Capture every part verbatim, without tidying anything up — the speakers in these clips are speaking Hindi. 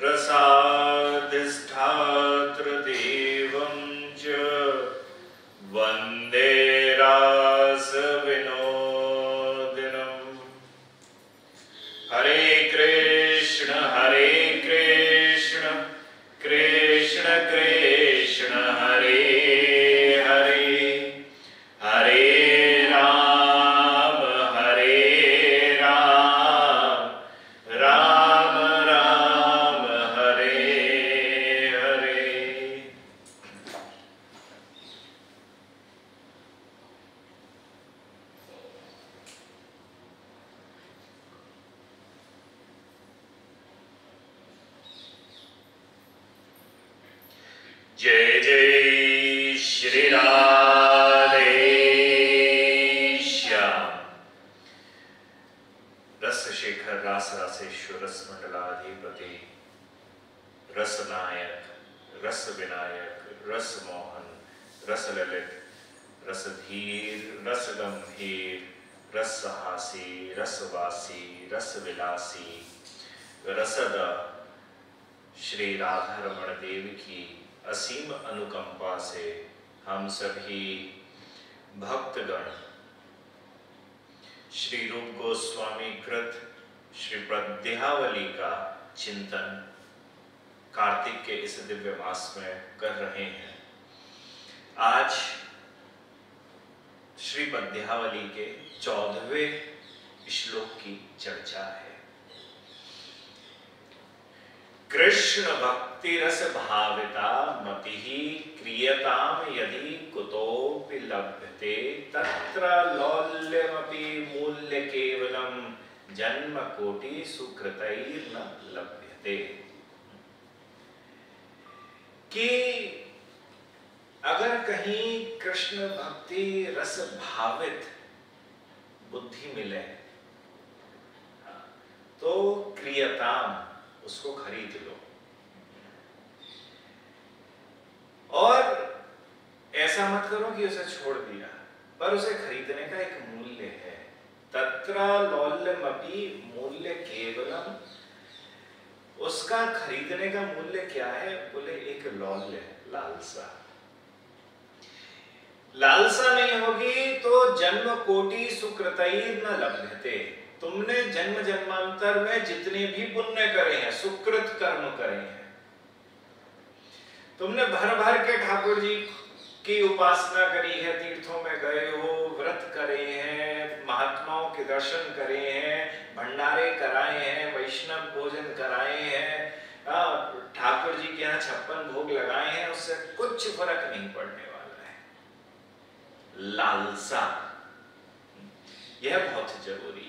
रसाधिष्ठात्र देवं च वन्दे रासविनोदिनम्। हरे कृष्ण हरे कृष्ण कृष्ण कृष्ण हरे हरे, हरे राम हरे राम राम राम हरे हरे। जय जय श्री राधे श्याम। रसशेखर रास रासेश्वर रस मंडलाधिपति रस नायक रस विनायक रस मोहन रस ललित रस धीर रस गंभीर रस हासी रसवासी रस विलासी रसद श्री राधा रमण देव की असीम अनुकंपा से हम सभी भक्तगण श्री रूप गोस्वामी कृत श्री पद्यावली का चिंतन कार्तिक के इस दिव्य मास में कर रहे हैं। आज श्री पद्यावली के चौदहवें श्लोक की चर्चा है। कृष्ण भक्ति रस भाविता मतिः क्रियताम यदि कुतोपि लभ्यते तत्र लौल्यमपि मूल्य केवलम जन्म कोटि सुकृतैर्न लभ्यते। कि अगर कहीं कृष्ण भक्ति रस भावित बुद्धि मिले तो क्रियताम उसको खरीद लो। और ऐसा मत करो कि उसे छोड़ दिया, पर उसे खरीदने का एक मूल्य है। तत्र लौल्यमपि मूल्य केवलम, उसका खरीदने का मूल्य क्या है? बोले एक लौल्य, लालसा। लालसा नहीं होगी तो जन्म कोटि सुकृतैर्न लभ्यते। तुमने जन्म जन्मांतर में जितने भी पुण्य करे हैं, सुकृत कर्म करे हैं, तुमने भर भर के ठाकुर जी की उपासना करी है, तीर्थों में गए हो, व्रत करे हैं, महात्माओं के दर्शन करे हैं, भंडारे कराए हैं, वैष्णव भोजन कराए हैं, ठाकुर जी के यहाँ छप्पन भोग लगाए हैं, उससे कुछ फर्क नहीं पड़ने वाला है। लालसा यह बहुत जरूरी है।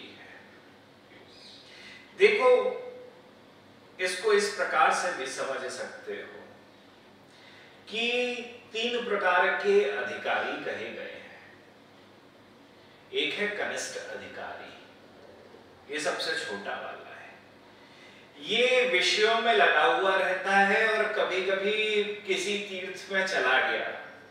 देखो, इसको इस प्रकार से भी समझ सकते हो कि तीन प्रकार के अधिकारी कहे गए हैं। एक है कनिष्ठ अधिकारी, ये सबसे छोटा वाला है। ये विषयों में लगा हुआ रहता है और कभी कभी किसी तीर्थ में चला गया,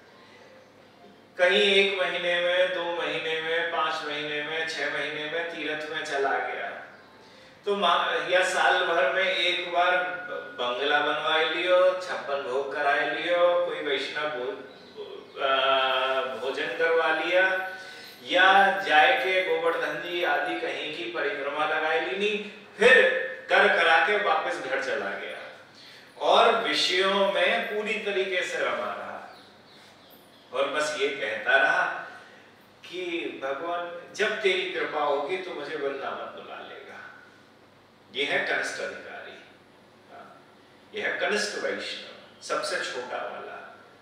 कहीं एक महीने में, दो महीने में, पांच महीने में, छह महीने में तीर्थ में चला गया, तो या साल भर में एक बार बंगला बनवा लियो, छप्पन भोग कराए लियो, कोई वैष्णव भो, भोजन करवा लिया, या जाए के गोवर्धन जी आदि कहीं की परिक्रमा लगाई ली, फिर कर करा के वापस घर चला गया और विषयों में पूरी तरीके से रमा रहा और बस ये कहता रहा कि भगवान जब तेरी कृपा होगी तो मुझे वृंदावन बुला लेगा। ये है कनिष्ठ अधिकारी, यह है कनिष्ठ वैष्णव, सबसे छोटा वाला।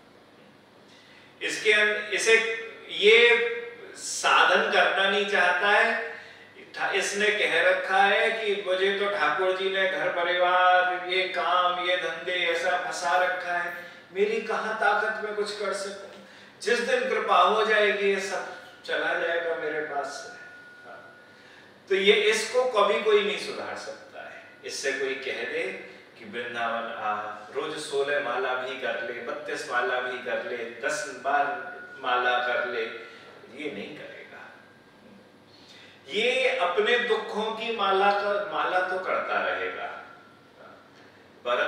इसके इसे ये साधन करना नहीं चाहता है, इसने कह रखा है कि मुझे तो ठाकुर जी ने घर परिवार, ये काम, ये धंधे ऐसा फंसा रखा है, मेरी कहाँ ताकत में कुछ कर सकूं। जिस दिन कृपा हो जाएगी ये सब चला जाएगा मेरे पास से। तो ये इसको कभी कोई नहीं सुधार सकता है। इससे कोई कह दे कि वृंदावन आ, रोज सोलह माला भी कर ले, बत्तीस माला भी कर ले, दस बार माला कर ले, ये नहीं करेगा। ये अपने दुखों की माला का माला तो करता रहेगा, पर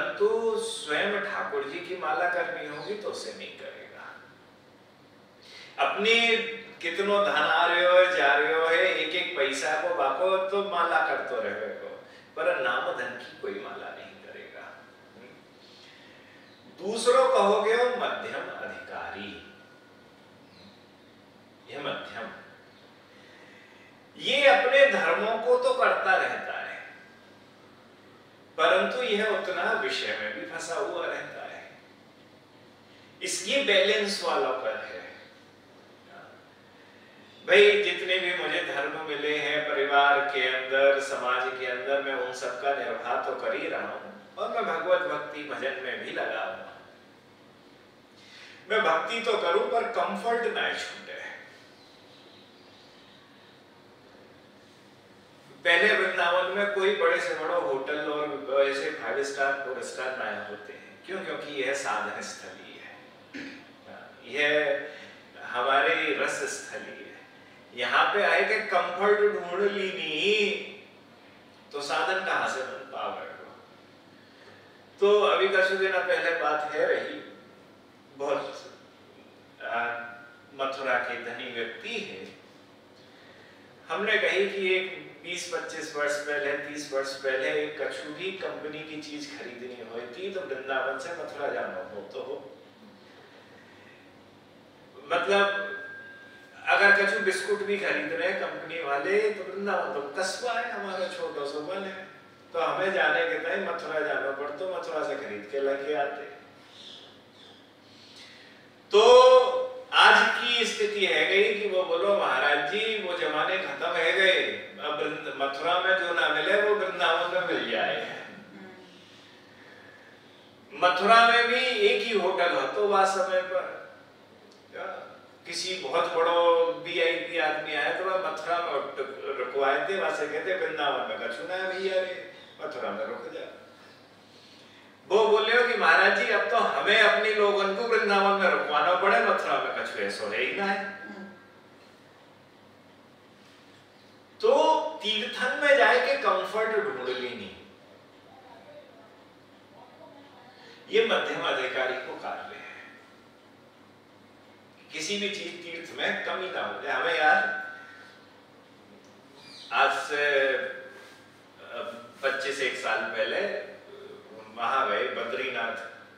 स्वयं ठाकुर जी की माला करनी होगी तो उसे नहीं करेगा। अपने कितनो धन आ रहे हो जा रहे हो है, एक एक पैसा को बाको तो माला करते रहे हो, पर नाम धन की कोई माला नहीं करेगा। दूसरों कहोगे वो मध्यम अधिकारी, ये मध्यम, ये अपने धर्मों को तो करता रहता है, परंतु यह उतना विषय में भी फंसा हुआ रहता है। इसकी बैलेंस वालों पर है। भाई जितने भी मुझे धर्म मिले हैं परिवार के अंदर, समाज के अंदर, मैं उन सब का निर्वाह तो कर ही रहा हूं, और मैं भगवत भक्ति भजन में भी लगा हुआ। मैं भक्ति तो करूं पर कंफर्ट ना छूटे। पहले वृंदावन में कोई बड़े से बड़ा होटल और ऐसे फाइव स्टार फोर स्टार ना होते हैं, क्यों? क्योंकि यह साधन स्थली है, यह हमारे रस स्थली है। यहाँ पे आए के कंफर्ट ढूंढ ली नहीं तो साधन कहां से बन पाओगे? तो अभी कुछ दिन पहले बात है रही, बहुत मथुरा के धनी व्यक्ति है, हमने कही कि एक बीस पच्चीस वर्ष पहले, तीस वर्ष पहले एक कछु भी कंपनी की चीज खरीदनी होती तो वृंदावन से मथुरा जाना हो तो हो, मतलब अगर कछु बिस्कुट भी खरीद रहे कंपनी वाले तो वृंदावन तो कस्बा है हमारा, छोटा सा वन है, तो हमें जाने के टाइम मथुरा जाना पड़ता, तो मथुरा से खरीद के लेके आते। तो आज की स्थिति है गई कि वो बोलो महाराज जी वो जमाने खत्म है गए, अब मथुरा में जो ना मिले वो वृंदावन में मिल जाए। मथुरा में भी एक ही होटल हो तो वह समय पर किसी बहुत बड़ो वीआईपी आदमी आया तो वह मथुरा में रुकवाए थे, वहां से कहते वृंदावन में कछु ना भैया रे, मथुरा में रुक जा। वो बोले हो कि महाराज जी अब तो हमें अपने लोगों को वृंदावन में रुकवाना पड़े, मथुरा में कछु ऐसा है ही ना है। तो तीर्थन में जाए के कंफर्ट ढूंढ लेनी, ये मध्यम अधिकारी को कार्य है। किसी भी चीज तीर्थ में कमी ना हो जाए। हमें यार आज से पच्चीस एक साल पहले वहां गए बद्रीनाथ,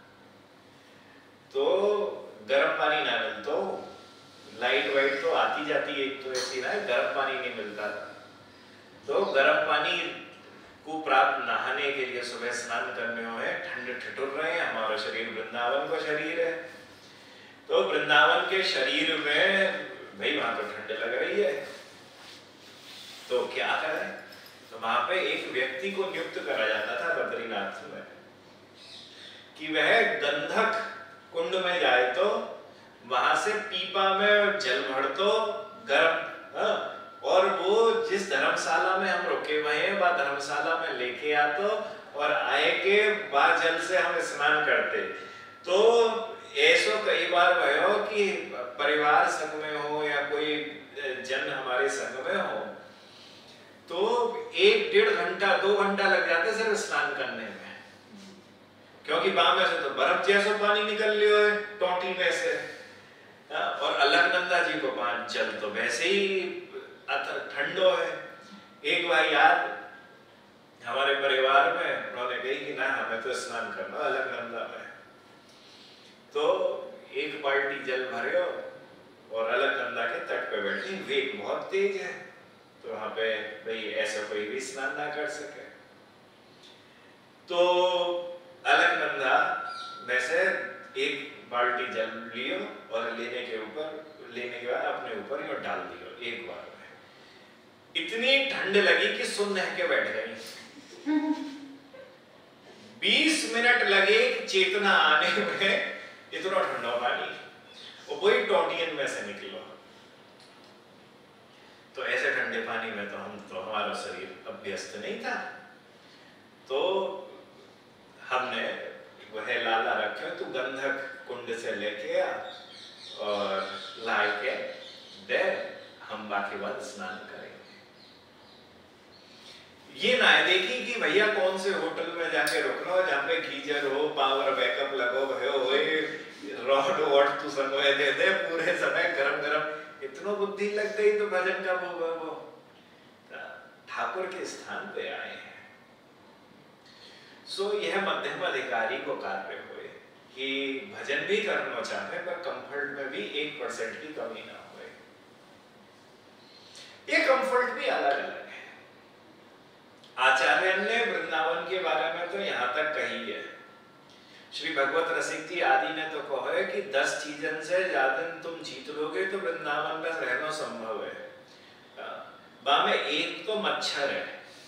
तो गर्म पानी ना मिलता, तो लाइट वाइट तो आती जाती है, तो ऐसी ना गर्म पानी नहीं मिलता, तो गर्म पानी को प्राप्त नहाने के लिए सुबह स्नान करने हुए ठंड ठिठुर रहे हैं, हमारा शरीर वृंदावन का शरीर है, तो वृंदावन के शरीर में भाई वहां तो ठंड लग रही है, तो क्या करें? तो वहां पे एक व्यक्ति को नियुक्त करा जाता था बद्रीनाथ में कि वह गंधक कुंड में जाए तो वहां से पीपा में जल भर तो गर्म, और वो जिस धर्मशाला में हम रुके हुए हैं वह धर्मशाला में लेके आतो, और आए के बाद जल से हम स्नान करते। तो ऐसो कई बार भयो कि परिवार संग में हो या कोई जन हमारे संग में हो तो एक डेढ़ घंटा दो घंटा लग जाते सिर्फ स्नान करने में, क्योंकि बाम में से तो बर्फ जैसा पानी निकल लियो है टोटी में से, और अलकनंदा जी को पानी जल तो वैसे ही ठंडो है। एक बार याद हमारे परिवार में उन्होंने कही कि ना हमें तो स्नान करना अलकनंदा में, तो एक बाल्टी जल भरे और अलकनंदा के तट पे बैठी, वेग बहुत तेज है, तो वहां पे भाई ऐसा कोई भी स्नान ना कर सके, तो अलकनंदा में से एक बाल्टी जल लियो और लेने के ऊपर लेने के बाद अपने ऊपर यो डाल दियो एक बार में। इतनी ठंड लगी कि सुन रह के बैठ गई। बीस मिनट लगे चेतना आने में, इतना ठंडा पानी, और वही टोटियन में से निकलो। तो ऐसे ठंडे पानी में तो हम तो हमारा शरीर अभ्यस्त नहीं था, तो हमने वह लाला रखे तो गंधक कुंड से लेके आ और ला के दे, हम बाकी बात स्नान करेंगे। ये ना है देखी कि भैया कौन से होटल में जाके रुकना हो जहाँ पे गीजर हो, पावर बैकअप लगो भयो होए, रॉड वॉट तू संगवे दे दे पूरे समय गरम गरम, इतनो बुद्धि लग गई तो भजन कब होगा वो। ठाकुर के स्थान पे आए हैं। सो यह मध्यम अधिकारी को कार्य हुए कि भजन भी करना चाहे पर कंफर्ट में भी एक परसेंट की कमी ना हो। ये कंफर्ट भी अलग अलग है। आचार्य ने वृंदावन के बारे में तो यहाँ तक कही है, श्री भगवत रसिक जी आदि ने तो कहा है कि दस चीजन से ज्यादा तुम जीत लोगे तो वृंदावन में रहना संभव है। बामे एक तो मच्छर है,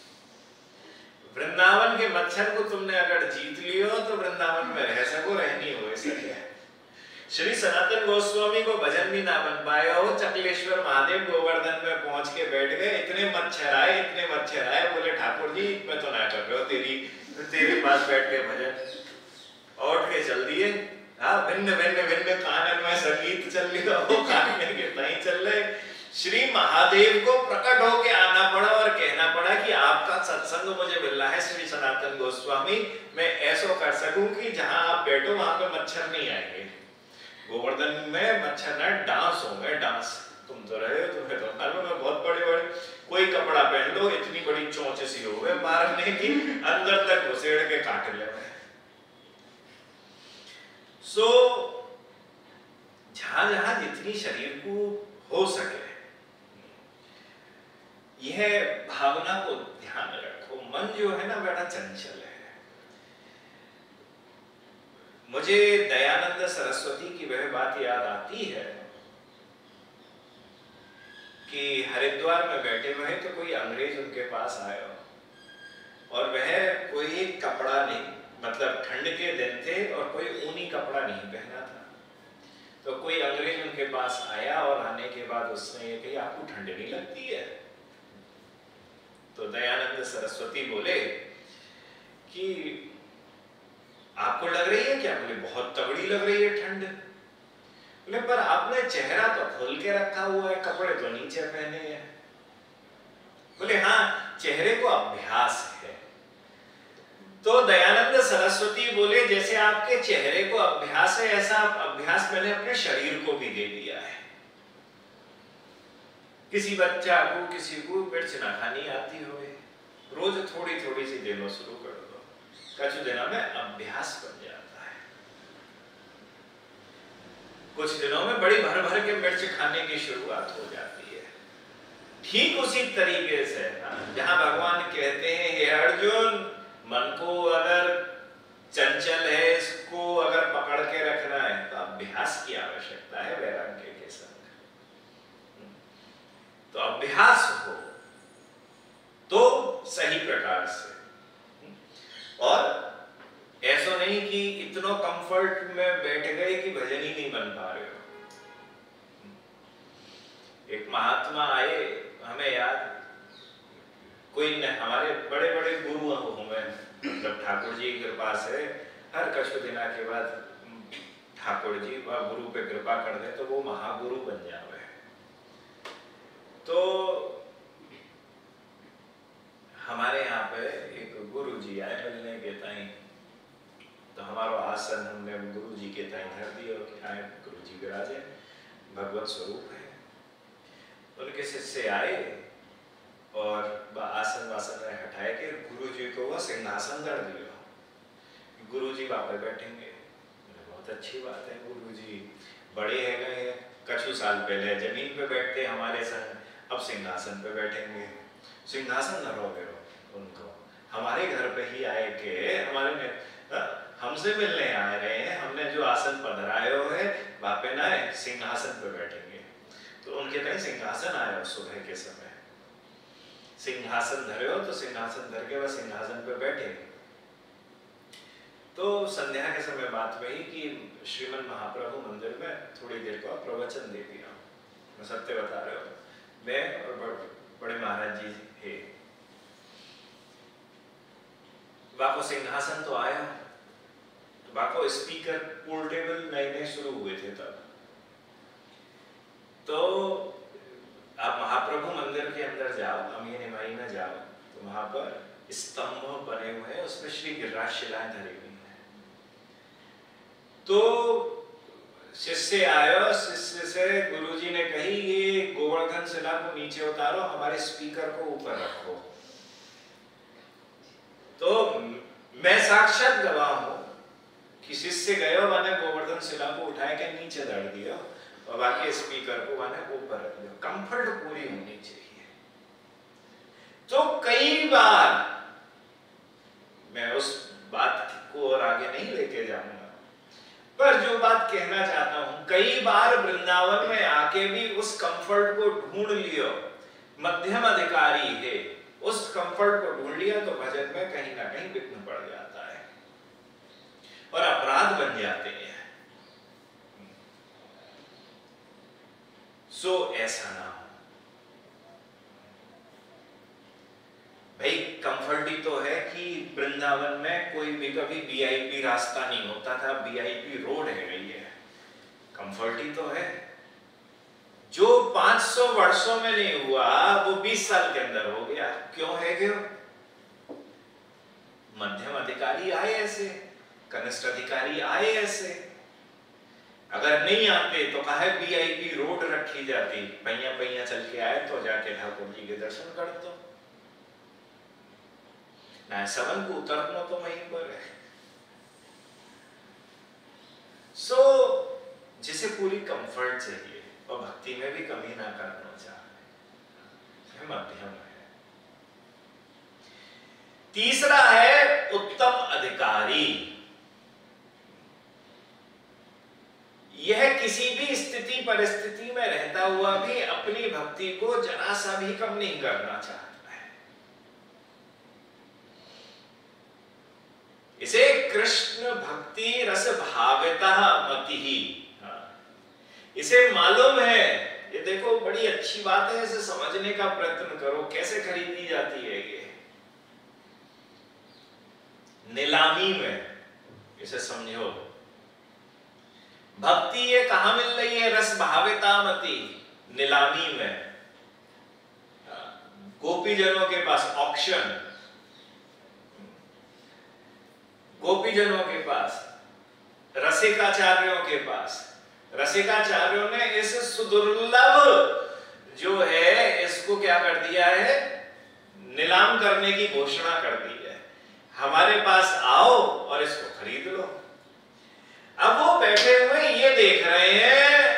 वृंदावन के मच्छर को तुमने अगर जीत लियो तो वृंदावन में रह सको, रहनी हो सके। श्री सनातन गोस्वामी को भजन भी ना बन पाया हो, चकलेश्वर महादेव गोवर्धन में पहुंच के बैठ गए, इतने मच्छर आए इतने मच्छर आए, बोले ठाकुर जी मैं तो ना कर रहे हो तेरी तेरे पास बैठ के भजन, उठ के चल दिए। हाँ भिन्न भिन्न भिन्न कानन में संगीत चल रहा हो, कानन के नहीं चल रहे। श्री महादेव को प्रकट होके आना पड़ा और कहना पड़ा कि आपका सत्संग मुझे मिल रहा है श्री सनातन गोस्वामी, मैं ऐसा कर सकूं कि जहां आप बैठो वहां पे मच्छर नहीं आएंगे। गोवर्धन में मच्छर ना डांस होंगे, डांस तुम तो रहे हो, तुम्हें तो मालूम है बहुत बड़े बड़े, कोई कपड़ा पहन लो इतनी बड़ी चोंच सी हो गए मारने की, अंदर तक घुसेड़ के काट ले। सो जहां जहां जितनी शरीर को हो सके यह भावना को ध्यान रखो। मन जो है ना बड़ा चंचल है। मुझे दयानंद सरस्वती की वह बात याद आती है कि हरिद्वार में बैठे हुए तो कोई अंग्रेज उनके पास आया और वह कोई कपड़ा नहीं, मतलब ठंड के दिन थे और कोई ऊनी कपड़ा नहीं पहना था। तो कोई अंग्रेज उनके पास आया और आने के बाद उसने ये कही आपको ठंड नहीं लगती है? तो दयानंद सरस्वती बोले कि आपको लग रही है क्या? बोले बहुत तगड़ी लग रही है ठंड। बोले पर आपने चेहरा तो खोल के रखा हुआ है, कपड़े तो नीचे पहने हैं। बोले हाँ चेहरे को अभ्यास है। तो दयानंद सरस्वती बोले जैसे आपके चेहरे को अभ्यास है ऐसा अभ्यास मैंने अपने शरीर को भी दे दिया है। किसी बच्चा को किसी को मिर्च ना खानी आती हो, रोज थोड़ी थोड़ी सी देना शुरू कर दो, कुछ दिनों में अभ्यास बन जाता है। कुछ दिनों में बड़ी भर भर के मिर्च खाने की शुरुआत हो जाती है। ठीक उसी तरीके से जहां भगवान कहते हैं हे अर्जुन मन को अगर चंचल है इसको अगर पकड़ के रखना है तो अभ्यास की आवश्यकता है वैराग्य के संग। तो अभ्यास हो तो सही प्रकार से, और ऐसा नहीं कि इतना कंफर्ट में बैठ गए कि भजन ही नहीं बन पा रहे हो। एक महात्मा आए, हमें याद कोई न, हमारे बड़े बड़े गुरु होंगे, मतलब ठाकुर जी की कृपा से हर कछु दिना के बाद ठाकुर जी व गुरु पे कृपा कर दे तो वो महागुरु बन जावे। तो हमारे यहाँ पे एक गुरु जी आए मिलने के ताई, तो हमारा आसन हमने गुरु जी के ताई धर दिया कि आए गुरु जी विराजे, भगवत स्वरूप है। उनके शिष्य आए और आसन वासन में हटाए के गुरु जी को वो सिंहासन धर दिया, गुरु जी वहाँ पे बैठेंगे। बहुत अच्छी बात है, गुरु जी बड़े है गए, कछु साल पहले जमीन पे बैठते हमारे संग, अब सिंहासन पे बैठेंगे। सिंहासन धरोगे उनको, हमारे घर पे ही आए के हमारे में हमसे मिलने आ रहे हैं, हमने जो आसन पधराए हुए है वहां पे ना सिंहासन पे बैठेंगे। तो उनके लिए सिंहासन आया सुबह के समय, सिंहासन धरे हो तो सिंहासन धर के वह सिंहासन पे बैठे। तो संध्या के समय बात वही कि श्रीमन महाप्रभु मंदिर में थोड़ी देर को प्रवचन दे दिया। मैं सत्य बता रहे हो, मैं और बड़े महाराज जी है, वाको सिंहासन तो आया, तो वाको स्पीकर पोर्टेबल नए नए शुरू हुए थे तब। तो आप महाप्रभु मंदिर के अंदर जाओ, अमीन इमाई में जाओ, तो वहां पर स्तंभ बने हुए हैं, उसमें श्री गिरिराज शिलाएं धरी हुई हैं। तो शिष्य आया, शिष्य से गुरुजी ने कही ये गोवर्धन शिला को नीचे उतारो, हमारे स्पीकर को ऊपर रखो। तो मैं साक्षात गवाह हूं कि शिष्य गयो, मैंने गोवर्धन शिला को उठाए के नीचे धर दिया और बाकी स्पीकर को मैंने ऊपर रख दिया। कंफर्ट पूरी होनी चाहिए। तो कई बार मैं उस बात को और आगे नहीं लेके जाऊंगा, पर जो बात कहना चाहता हूं, कई बार वृंदावन में आके भी उस कंफर्ट को ढूंढ लियो, मध्यम अधिकारी है, उस कंफर्ट को ढूंढ लिया तो भजन में कहीं ना कहीं विघ्न पड़ जाता है और अपराध बन जाते हैं। सो ऐसा ना हो भाई। कंफर्ट ही तो है कि वृंदावन में कोई भी कभी वीआईपी रास्ता नहीं होता था, वीआईपी रोड है गई है। कंफर्ट ही तो है। जो पाँच सौ वर्षों में नहीं हुआ वो बीस साल के अंदर हो गया। क्यों है? क्यों? मध्यम अधिकारी आए ऐसे, कनिष्ठ अधिकारी आए ऐसे। अगर नहीं आते तो कहे वीआईपी रोड रखी जाती, पहिया पहिया चल के आए तो जाके ठाकुर जी के दर्शन कर दो ना, सवन को उतरना तो वहीं पर है। सो so, जिसे पूरी कंफर्ट चाहिए और भक्ति में भी कमी ना करना चाहे, मध्यम है। तीसरा है उत्तम अधिकारी। यह किसी भी स्थिति परिस्थिति में रहता हुआ भी अपनी भक्ति को जरा सा भी कम नहीं करना चाहता है। इसे कृष्ण भक्ति रस भाविता मति ही, इसे मालूम है। ये देखो बड़ी अच्छी बात है, इसे समझने का प्रयत्न करो। कैसे खरीदी जाती है ये? नीलामी में। इसे समझो। भक्ति ये कहां मिल रही है? रस भाविता मति, नीलामी में, गोपीजनों के पास ऑक्शन, गोपीजनों के पास, रसिकाचार्यों के पास। रसिकाचार्यों ने इस सुदुर्लभ जो है इसको क्या कर दिया है? नीलाम करने की घोषणा कर दी है। हमारे पास आओ और इसको खरीद लो। अब वो बैठे हुए ये देख रहे हैं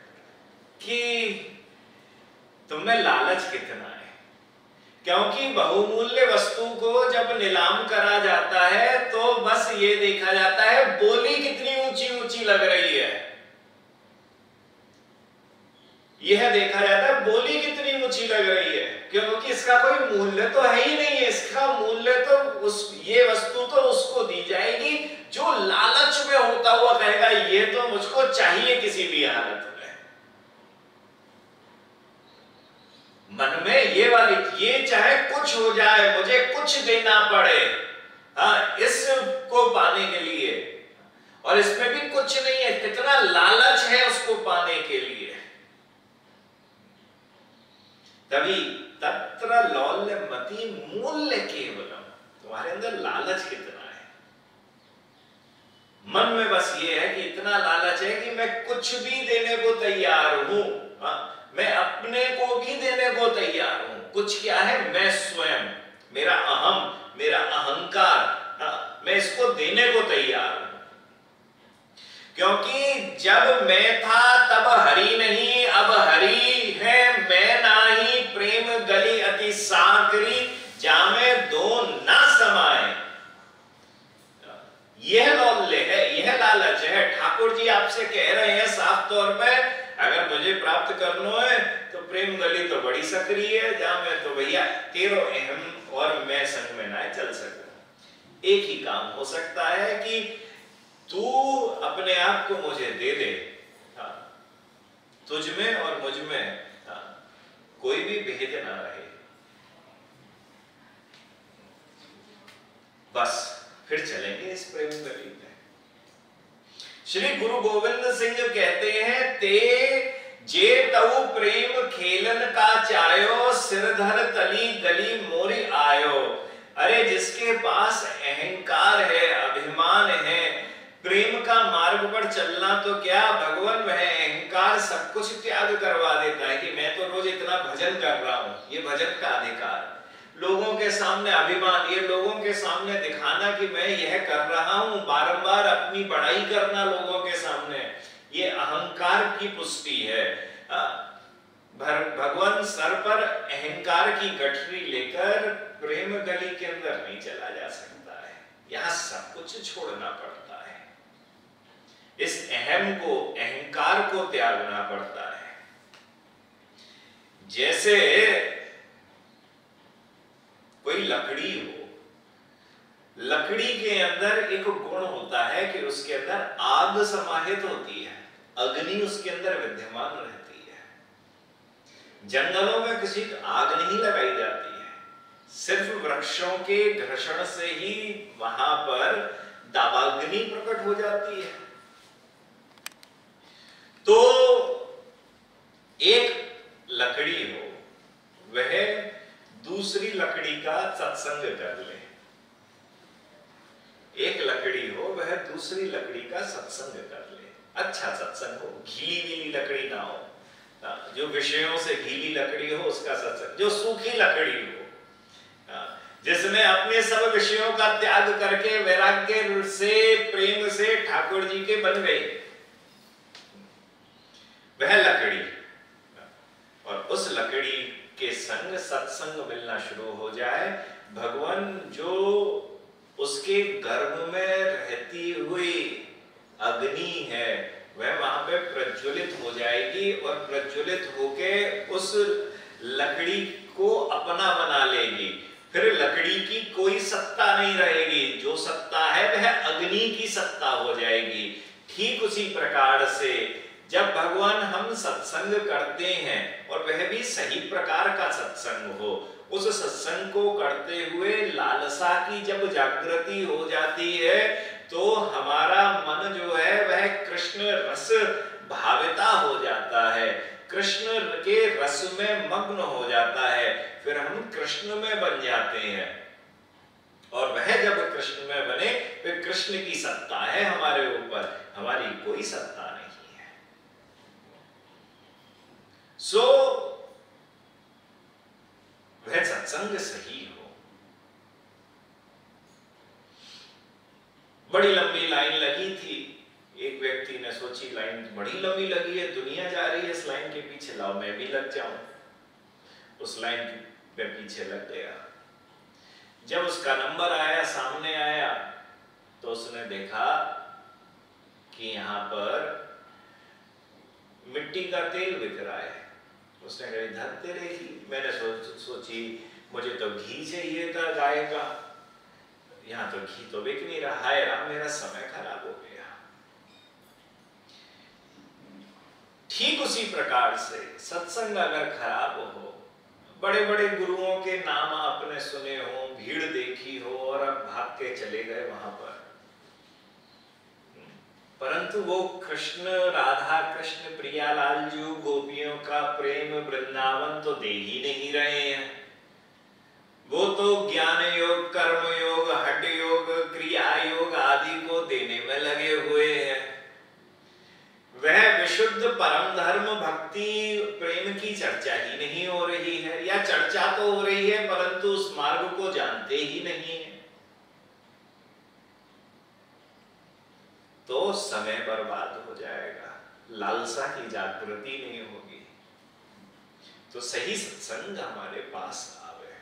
कि तुम्हें लालच कितना है, क्योंकि बहुमूल्य वस्तु को जब नीलाम करा जाता है तो बस ये देखा जाता है बोली कितनी ऊंची ऊंची लग रही है। यह देखा जाता है बोली कितनी ऊंची लग रही है, क्योंकि इसका कोई मूल्य तो है ही नहीं है। इसका मूल्य तो उस ये वस्तु तो उसको दी जाएगी जो लालच में होता हुआ कहेगा ये तो मुझको चाहिए किसी भी हालत में। मन में ये वाली, ये चाहे कुछ हो जाए, मुझे कुछ देना पड़े हाँ इसको पाने के लिए, और इसमें भी कुछ नहीं है, कितना लालच है उसको पाने के लिए। तभी तत्र लौल्य मति मूल्य केवलम, तुम्हारे अंदर लालच कितना है। मन में बस ये है कि इतना लालच है कि मैं कुछ भी देने को तैयार हूं, मैं अपने को भी देने को तैयार हूं। कुछ क्या है? मैं स्वयं, मेरा अहम, मेरा अहंकार, मैं इसको देने को तैयार हूं। क्योंकि जब मैं था तब हरि नहीं, अब हरि है मैं नाही, प्रेम गली अति सागरी, जामे दो ना समाए। यह लौल्य है, यह लालच है। ठाकुर जी आपसे कह रहे हैं साफ तौर पे, अगर मुझे प्राप्त करना है तो प्रेम गली तो बड़ी सकरी है, जहां मैं तो भैया तेरो अहम और मैं संग में ना चल सकूं। एक ही काम हो सकता है कि तू अपने आप को मुझे दे दे, तुझ में और मुझ में कोई भी भेद ना रहे, बस फिर चलेंगे इस प्रेम गली में। श्री गुरु गोविंद सिंह कहते हैं, ते जे तऊ प्रेम खेलन का चायो, सिरधर तली गली मोरी आयो। अरे जिसके पास अहंकार है, अभिमान है, प्रेम का मार्ग पर चलना तो क्या, भगवान वह अहंकार सब कुछ त्याग करवा देता है कि मैं तो रोज इतना भजन कर रहा हूं, ये भजन का अधिकार। लोगों के सामने अभिमान, ये लोगों के सामने दिखाना कि मैं यह कर रहा हूं, बारंबार अपनी बड़ाई करना लोगों के सामने, ये अहंकार की पुष्टि है। भगवान सर पर अहंकार की गठरी लेकर प्रेम गली के अंदर नहीं चला जा सकता है, यहां सब कुछ छोड़ना पड़ता है, इस अहम को, अहंकार को त्यागना पड़ता है। जैसे कोई लकड़ी हो, लकड़ी के अंदर एक गुण होता है कि उसके अंदर आग समाहित होती है, अग्नि उसके अंदर विद्यमान रहती है। जंगलों में किसी आग नहीं लगाई जाती है, सिर्फ वृक्षों के घर्षण से ही वहां पर दावाग्नि प्रकट हो जाती है। तो एक लकड़ी हो, वह दूसरी लकड़ी का सत्संग कर ले, एक लकड़ी हो वह दूसरी लकड़ी का सत्संग कर ले, अच्छा सत्संग हो, गीली गीली लकड़ी ना हो, जो विषयों से गीली लकड़ी हो उसका सत्संग, जो सूखी लकड़ी हो, जिसमें अपने सब विषयों का त्याग करके वैराग्य से, प्रेम से ठाकुर जी के बन गई, वह लकड़ी, और उस लकड़ी के संग सत्संग मिलना शुरू हो जाए, भगवान जो उसके गर्भ में रहती हुई अग्नि है वह वहां पे प्रज्वलित हो जाएगी, और प्रज्वलित होके उस लकड़ी को अपना बना लेगी। फिर लकड़ी की कोई सत्ता नहीं रहेगी, जो सत्ता है वह अग्नि की सत्ता हो जाएगी। ठीक उसी प्रकार से जब भगवान हम सत्संग करते हैं, और वह भी सही प्रकार का सत्संग हो, उस सत्संग को करते हुए लालसा की जब जागृति हो जाती है, तो हमारा मन जो है वह कृष्ण रस भाविता हो जाता है, कृष्ण के रस में मग्न हो जाता है, फिर हम कृष्ण में बन जाते हैं। और वह जब कृष्ण में बने, फिर कृष्ण की सत्ता है हमारे ऊपर, हमारी कोई सत्ता नहीं है। सो वह सत्संग सही हो। बड़ी लंबी लाइन लगी थी, एक व्यक्ति ने सोची लाइन बड़ी लंबी लगी है, दुनिया जा रही है इस लाइन के पीछे, लाओ मैं भी लग जाऊं। उस लाइन पे पीछे लग गया। जब उसका नंबर आया, सामने आया, तो उसने देखा कि यहाँ पर मिट्टी का तेल बिक रहा है। उसने कहा इधर तेरे ही, मैंने सोच सोची मुझे तो घी चाहिए था गाय का, यहाँ तो घी तो बिक नहीं रहा है, यार मेरा समय खराब हो गया। ठीक उसी प्रकार से सत्संग अगर खराब हो, बड़े बड़े गुरुओं के नाम आपने सुने हो, भीड़ देखी हो, और अब भाग के चले गए वहां पर, परंतु वो कृष्ण, राधा कृष्ण, प्रियालाल जी, गोपियों का प्रेम वृंदावन तो दे ही नहीं रहे हैं। वो तो ज्ञान योग, कर्म योग, हठ योग, क्रिया योग आदि को देने में लगे हुए हैं। वह विशुद्ध परम धर्म, भक्ति, प्रेम की चर्चा ही नहीं हो रही है, या चर्चा तो हो रही है परंतु उस मार्ग को जानते ही नहीं है। तो समय बर्बाद हो जाएगा, लालसा की जागृति नहीं होगी। तो सही सत्संग हमारे पास आवे,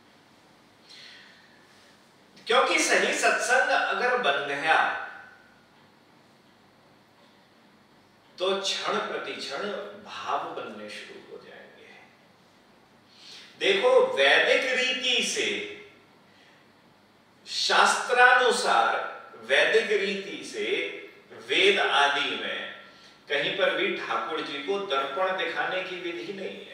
क्योंकि सही सत्संग अगर बन गया तो क्षण प्रति क्षण भाव बनने शुरू हो जाएंगे। देखो, वैदिक रीति से, शास्त्रानुसार वैदिक रीति से, वेद आदि में कहीं पर भी ठाकुर जी को दर्पण दिखाने की विधि नहीं है,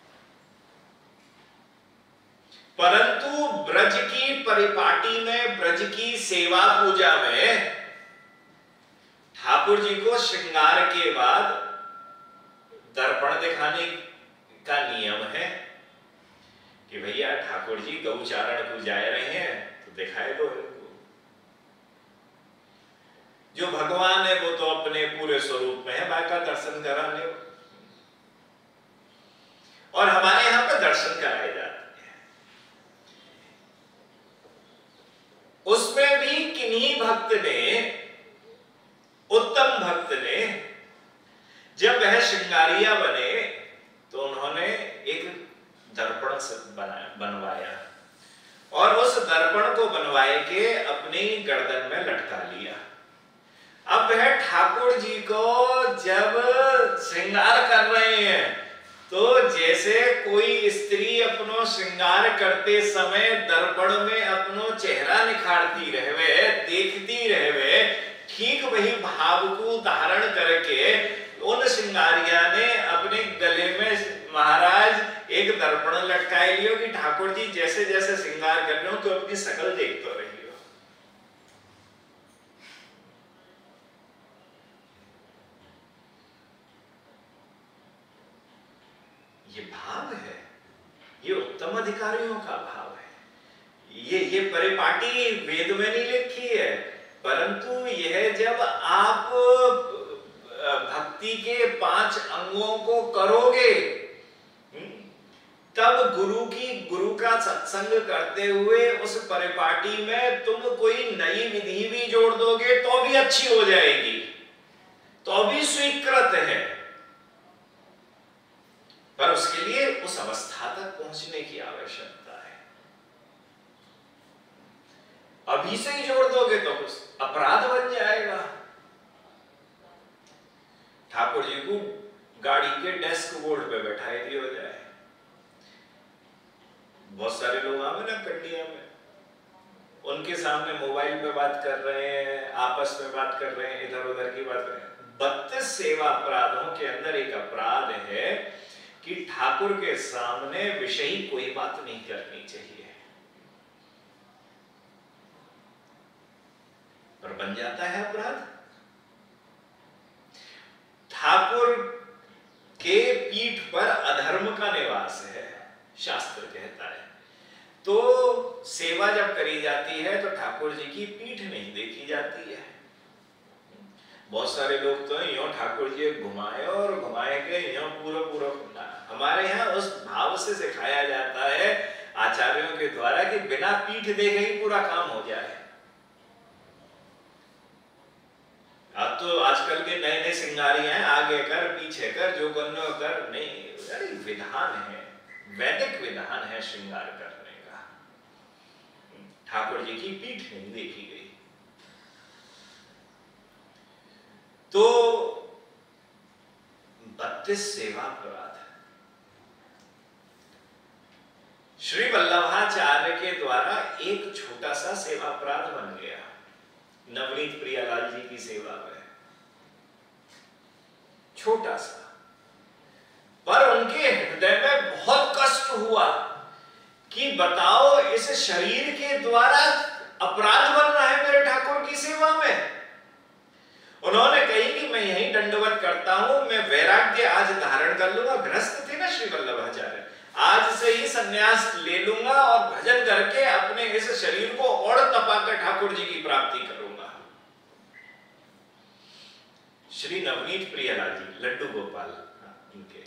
परंतु ब्रज की परिपाटी में, ब्रज की सेवा पूजा में ठाकुर जी को श्रृंगार के बाद दर्पण दिखाने का नियम है कि भैया ठाकुर जी गौचारण को जा रहे हैं तो दिखाए दो इनको। जो भगवान है वो तो अपने पूरे स्वरूप में है, बाका दर्शन कराने, और हमारे यहां पर दर्शन कराए जाते हैं। उसमें भी किन्हीं भक्त ने, उत्तम भक्त ने, जब वह श्रृंगारिया बने तो उन्होंने एक दर्पण बनाया बनवाया और उस दर्पण को बनवाए के अपनी गर्दन में लटका लिया। अब वह ठाकुर जी को जब श्रृंगार कर रहे हैं तो जैसे कोई स्त्री अपनो श्रृंगार करते समय दर्पण में अपनो चेहरा निखारती रहवे, देखती रहवे, ठीक वही भाव को धारण करके उन श्रृंगारिया ने अपने गले में महाराज एक दर्पण लटकाए लियो कि ठाकुर जी जैसे जैसे श्रृंगार कर रहे हो तो अपनी शकल देखते रहियो। ये भाव है, ये उत्तम अधिकारियों का भाव है। ये ये परिपाटी वेद में नहीं लिखी है, परंतु यह जब आप भक्ति के पांच अंगों को करोगे तब गुरु की गुरु का सत्संग करते हुए उस परिपाटी में तुम कोई नई विधि भी जोड़ दोगे तो भी अच्छी हो जाएगी, तो भी स्वीकृत है। पर उसके लिए उस अवस्था तक पहुंचने की आवश्यकता है। अभी से ही जोड़ दोगे तो कुछ अपराध बन जाएगा। ठाकुर जी को गाड़ी के डेस्क बोर्ड पे बैठाई दिया हो जाए। बहुत सारे लोग आवे ना कंडिया में, उनके सामने मोबाइल पे बात कर रहे हैं, आपस में बात कर रहे हैं, इधर उधर की बात कर रहे हैं। बत्तीस सेवा अपराधों के अंदर एक अपराध है कि ठाकुर के सामने विषयी कोई बात नहीं करनी चाहिए, पर बन जाता है अपराध। ठाकुर के पीठ पर अधर्म का निवास है, शास्त्र कहता है। तो सेवा जब करी जाती है तो ठाकुर जी की पीठ नहीं देखी जाती है। बहुत सारे लोग तो यो ठाकुर जी घुमाए और घुमाए के यो पूरा पूरा घुमा। हमारे यहाँ उस भाव से सिखाया जाता है आचार्यों के द्वारा कि बिना पीठ देखे ही पूरा काम हो जाए। अब तो आजकल के नए नए सिंगारी हैं, आगे कर पीछे कर जो करना कर, नहीं, अरे विधान है, वैदिक विधान है श्रृंगार करने का। ठाकुर जी की पीठ नहीं देखी गई। तो बत्तीस सेवा अपराध श्री वल्लभाचार्य के द्वारा एक छोटा सा सेवा अपराध बन गया नवनीत प्रियालाल जी की सेवा में, छोटा सा, पर उनके हृदय में बहुत कष्ट हुआ कि बताओ इस शरीर के द्वारा अपराध बन रहा है मेरे ठाकुर की सेवा में। उन्होंने कही कि मैं यही दंडवत करता हूं, मैं वैराग्य आज धारण कर लूंगा। गृहस्थ थे ना श्री वल्लभाचार्य, आज से ही संन्यास ले लूंगा और भजन करके अपने इस शरीर को और तपाकर ठाकुर जी की प्राप्ति करूंगा। श्री नवनीत प्रियालाल जी, लड्डू गोपाल इनके,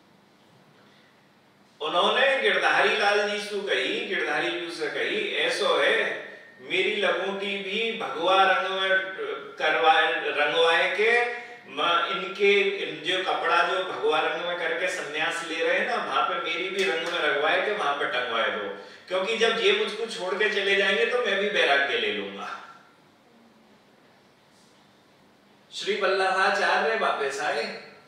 उन्होंने गिरधारी लाल जी से कही, गिरधारी जी से कही, ऐसो है मेरी लगूटी भी भगवा रंग में करवाए रंगवाए के इनके जो कपड़ा जो भगवा रंग में करके सन्यास ले रहे हैं ना, वहां पे मेरी भी रंग में रंगवाए के वहां पे टंगवाए दो, क्योंकि जब ये मुझको छोड़ के चले जाएंगे तो मैं भी वैराग्य ले लूंगा। श्री वल्लभाचार्य वापस आए,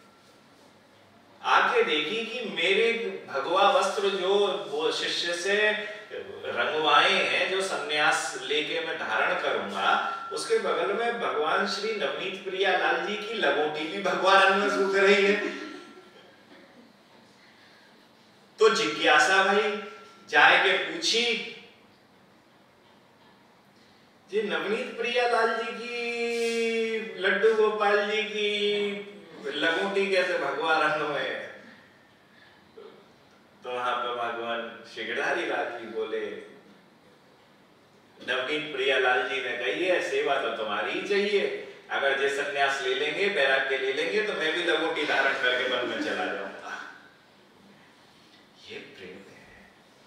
आके देखी कि मेरे भगवा वस्त्र जो वो शिष्य से रंगवाए हैं, जो सन्यास लेके मैं धारण करूंगा, उसके बगल में भगवान श्री नवनीत प्रियालाल जी की लगोटी भी भगवा रंग में सूख रही है। तो जिज्ञासा भाई, जाए के पूछी जी नवनीत प्रियालाल जी की, लड्डू गोपाल जी की लगोटी कैसे भगवा रंग में। तो वहां पर भगवान श्री गिरधारी लाल जी बोले, नवनीत प्रियालाल जी ने कही है सेवा तो तुम्हारी ही चाहिए, अगर जे संन्यास ले लेंगे, वैराग्य ले लेंगे तो मैं भी लगोटी धारण करके वन में चला जाऊंगा। ये प्रेम है।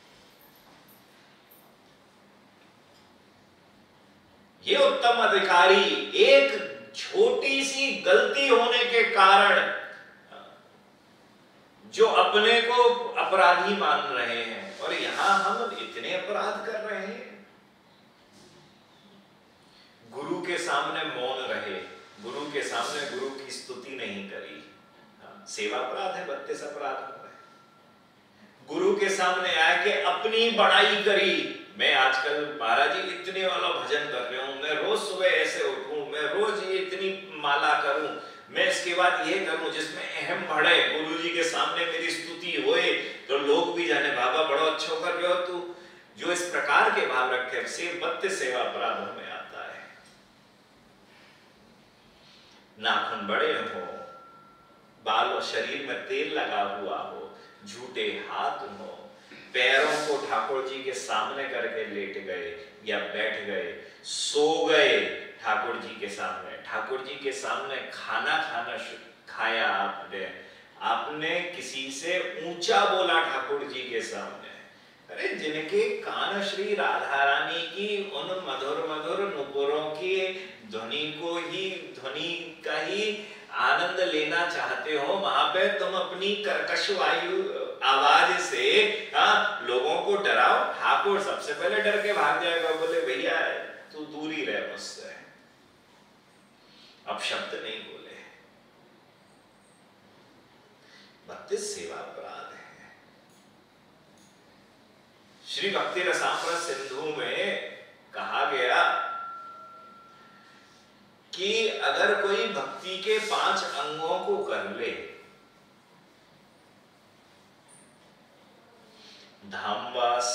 ये उत्तम अधिकारी एक छोटी सी गलती होने के कारण जो अपने को अपराधी मान रहे हैं, और यहां हम इतने अपराध कर रहे हैं। गुरु के सामने मौन रहे, गुरु के सामने गुरु की स्तुति नहीं करी, सेवा अपराध है, बत्तीस अपराध हो गए। गुरु के सामने आके अपनी बड़ाई करी, मैं आजकल महाराज जी इतने वाला भजन कर रहा हूं, मैं रोज सुबह ऐसे उठूं, मैं रोज ये इतनी माला करूं, मैं इसके बाद ये करूं जिसमें अहम बढ़े, गुरु जी के सामने मेरी स्तुति होए तो लोग भी जाने बाबा बड़ो अच्छो कर रहे हो तू। जो इस प्रकार के भाव रखे से बत्तीस सेवा अपराधों में आता है। नाखून बड़े हो, बाल और शरीर में तेल लगा हुआ हो, झूठे हाथ हो, पैरों को ठाकुर जी के सामने करके लेट गए या बैठ गए, सो गए ठाकुर जी के सामने, ठाकुर जी के सामने खाना खाना खाया आपने, आपने किसी से ऊंचा बोला ठाकुर जी के सामने। अरे जिनके कान श्री राधा रानी की उन मधुर मधुर नुपुरों की ध्वनि को ही ध्वनि का ही आनंद लेना चाहते हो, वहां पे तुम अपनी कर्कश वायु आवाज से आ, लोगों को डराओ। ठाकुर सबसे पहले डर के भाग जाएगा, बोले भैया तू दूर ही रह मुझसे, अब शब्द नहीं बोले। बत्तीस सेवा अपराध है। श्री भक्ति रसामृत सिंधु में कहा गया कि अगर कोई भक्ति के पांच अंगों को कर ले, धामवास,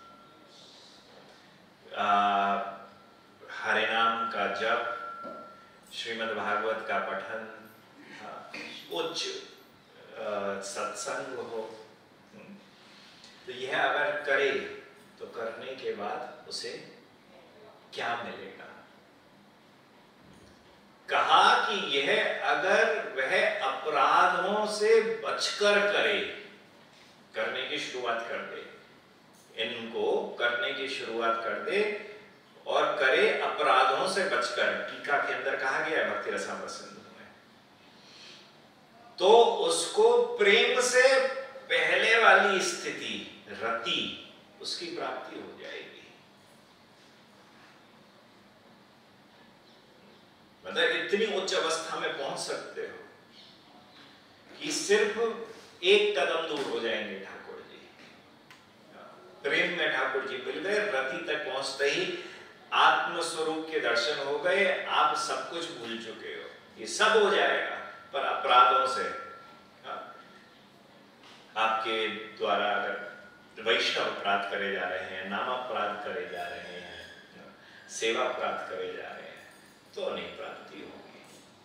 हरिनाम का जप, श्रीमद् भागवत का पठन, उच्च सत्संग हो, तो यह अगर करे तो करने के बाद उसे क्या मिलेगा? कहा कि यह अगर वह अपराधों से बचकर करे, करने की शुरुआत कर दे, इनको करने की शुरुआत कर दे और करे अपराधों से बचकर, टीका के अंदर कहा गया है भक्ति रसामृत सिंधु में, तो उसको प्रेम से पहले वाली स्थिति रति उसकी प्राप्ति हो जाएगी। मतलब इतनी उच्च अवस्था में पहुंच सकते हो कि सिर्फ एक कदम दूर हो जाएंगे ठाकुर जी, प्रेम में ठाकुर जी मिल गए, रति तक पहुंचते ही आत्म स्वरूप के दर्शन हो गए, आप सब कुछ भूल चुके हो, ये सब हो जाएगा। पर अपराधों से आपके द्वारा अगर वैष्णव अपराध करे जा रहे हैं, नाम अपराध करे जा रहे हैं, सेवा अपराध करे जा रहे हैं, तो नहीं प्राप्ति होगी।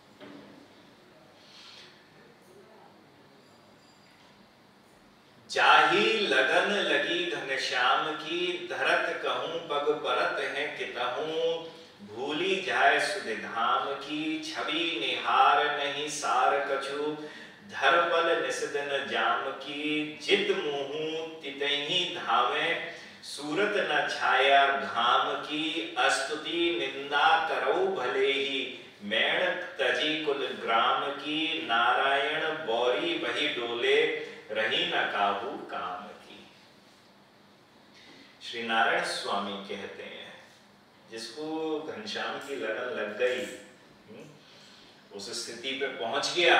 जाही लगन लगी घनश्याम की, धरत कहूं पग परत है कितहूं, भूली जाए सुधि धाम की, छवि निहार नहीं सार कछु, धरपल निसदन जाम की, जित मुहु तितहि धावे, सूरत न छाया घाम की, अस्तुति निंदा करो भले ही, मैण तजी कुल ग्राम की, नारायण बौरी बही डोले, रही न काबू काम की। श्री नारायण स्वामी कहते हैं, जिसको घनश्याम की लगन लग गई, उस स्थिति पे पहुंच गया,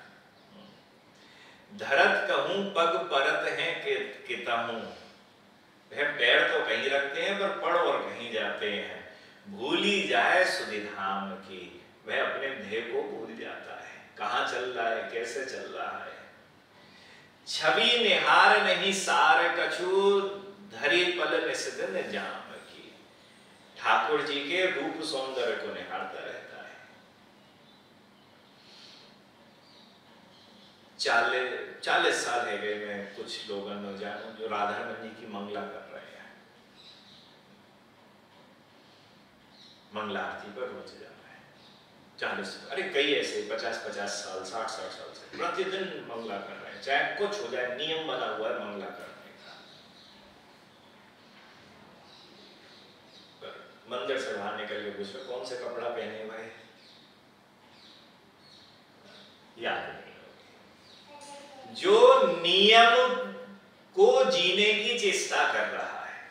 धरत कहूं पग परत है कि कितहूं, वह पैर तो कहीं रखते हैं पर पड़ और कहीं जाते हैं, भूली जाए सुधि धाम की, वह अपने ध्येय को भूल जाता है, कहां चल रहा है, कैसे चल रहा है। छवि निहार नहीं सार कछु, धरी पल निसदन जाम की, ठाकुर जी के रूप सौंदर्य को निहारता रहता है। चालीस चालीस साल है गए मैं कुछ लोगों ने जानू जो राधा रमन जी की मंगला कर रहे हैं, मंगला आरती पर रोज जा रहे हैं चालीस, अरे कई ऐसे पचास पचास साल साठ साठ साल से प्रतिदिन मंगला कर रहे हैं, चाहे कुछ हो जाए नियम बना हुआ है मंगला करने का। पर मंदिर से बाहर निकल के पूछो कौन से कपड़ा पहने हुए, याद नहीं। जो नियम को जीने की चेष्टा कर रहा है,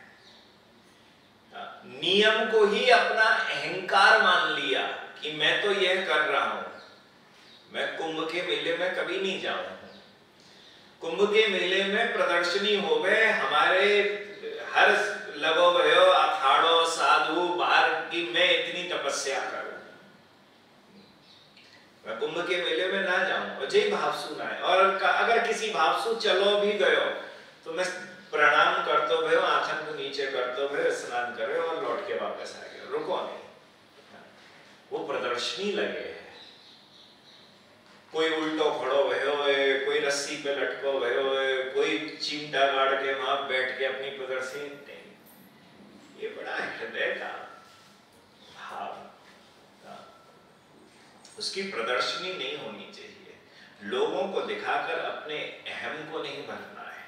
नियम को ही अपना अहंकार मान लिया कि मैं तो यह कर रहा हूं, मैं कुंभ के मेले में कभी नहीं जाऊंगा, कुंभ के मेले में प्रदर्शनी हो गए हमारे हर लगो भयो अखाड़ो साधु बाहर की, मैं इतनी तपस्या करूं, मैं कुंभ के मेले में ना जाऊं और जय भावसू ना है। और अगर किसी भावसू चलो भी गयो तो मैं प्रणाम करते भयो, आंखन को नीचे करते भयो, स्नान करे और लौट के वापस आ गया, रुको नहीं। वो प्रदर्शनी लगे है, कोई उल्टो खड़ो भयो है, कोई रस्सी पे लटको भयो है, कोई चिमटा गाड़ के वहां बैठ के अपनी प्रदर्शनी नहीं। ये बड़ा हृदय का भाव, उसकी प्रदर्शनी नहीं होनी चाहिए, लोगों को दिखाकर अपने अहम को नहीं भरना है।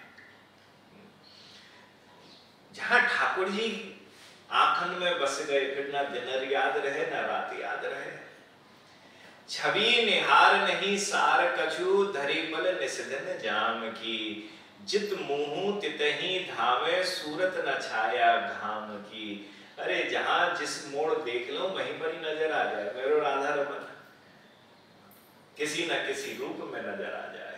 जहां ठाकुर जी आंखन में बस गए, फिर ना दिन याद रहे ना रात याद रहे, छवि निहार नहीं सार कछु, धरी बल निषदन जाम की, जित मुहु तितहि धावे, सूरत न छाया घाम की। अरे जहां जिस मोड़ देख लो वहीं पर ही नजर आ जाए मेरो राधा रमन, किसी न किसी रूप में नजर आ जाए।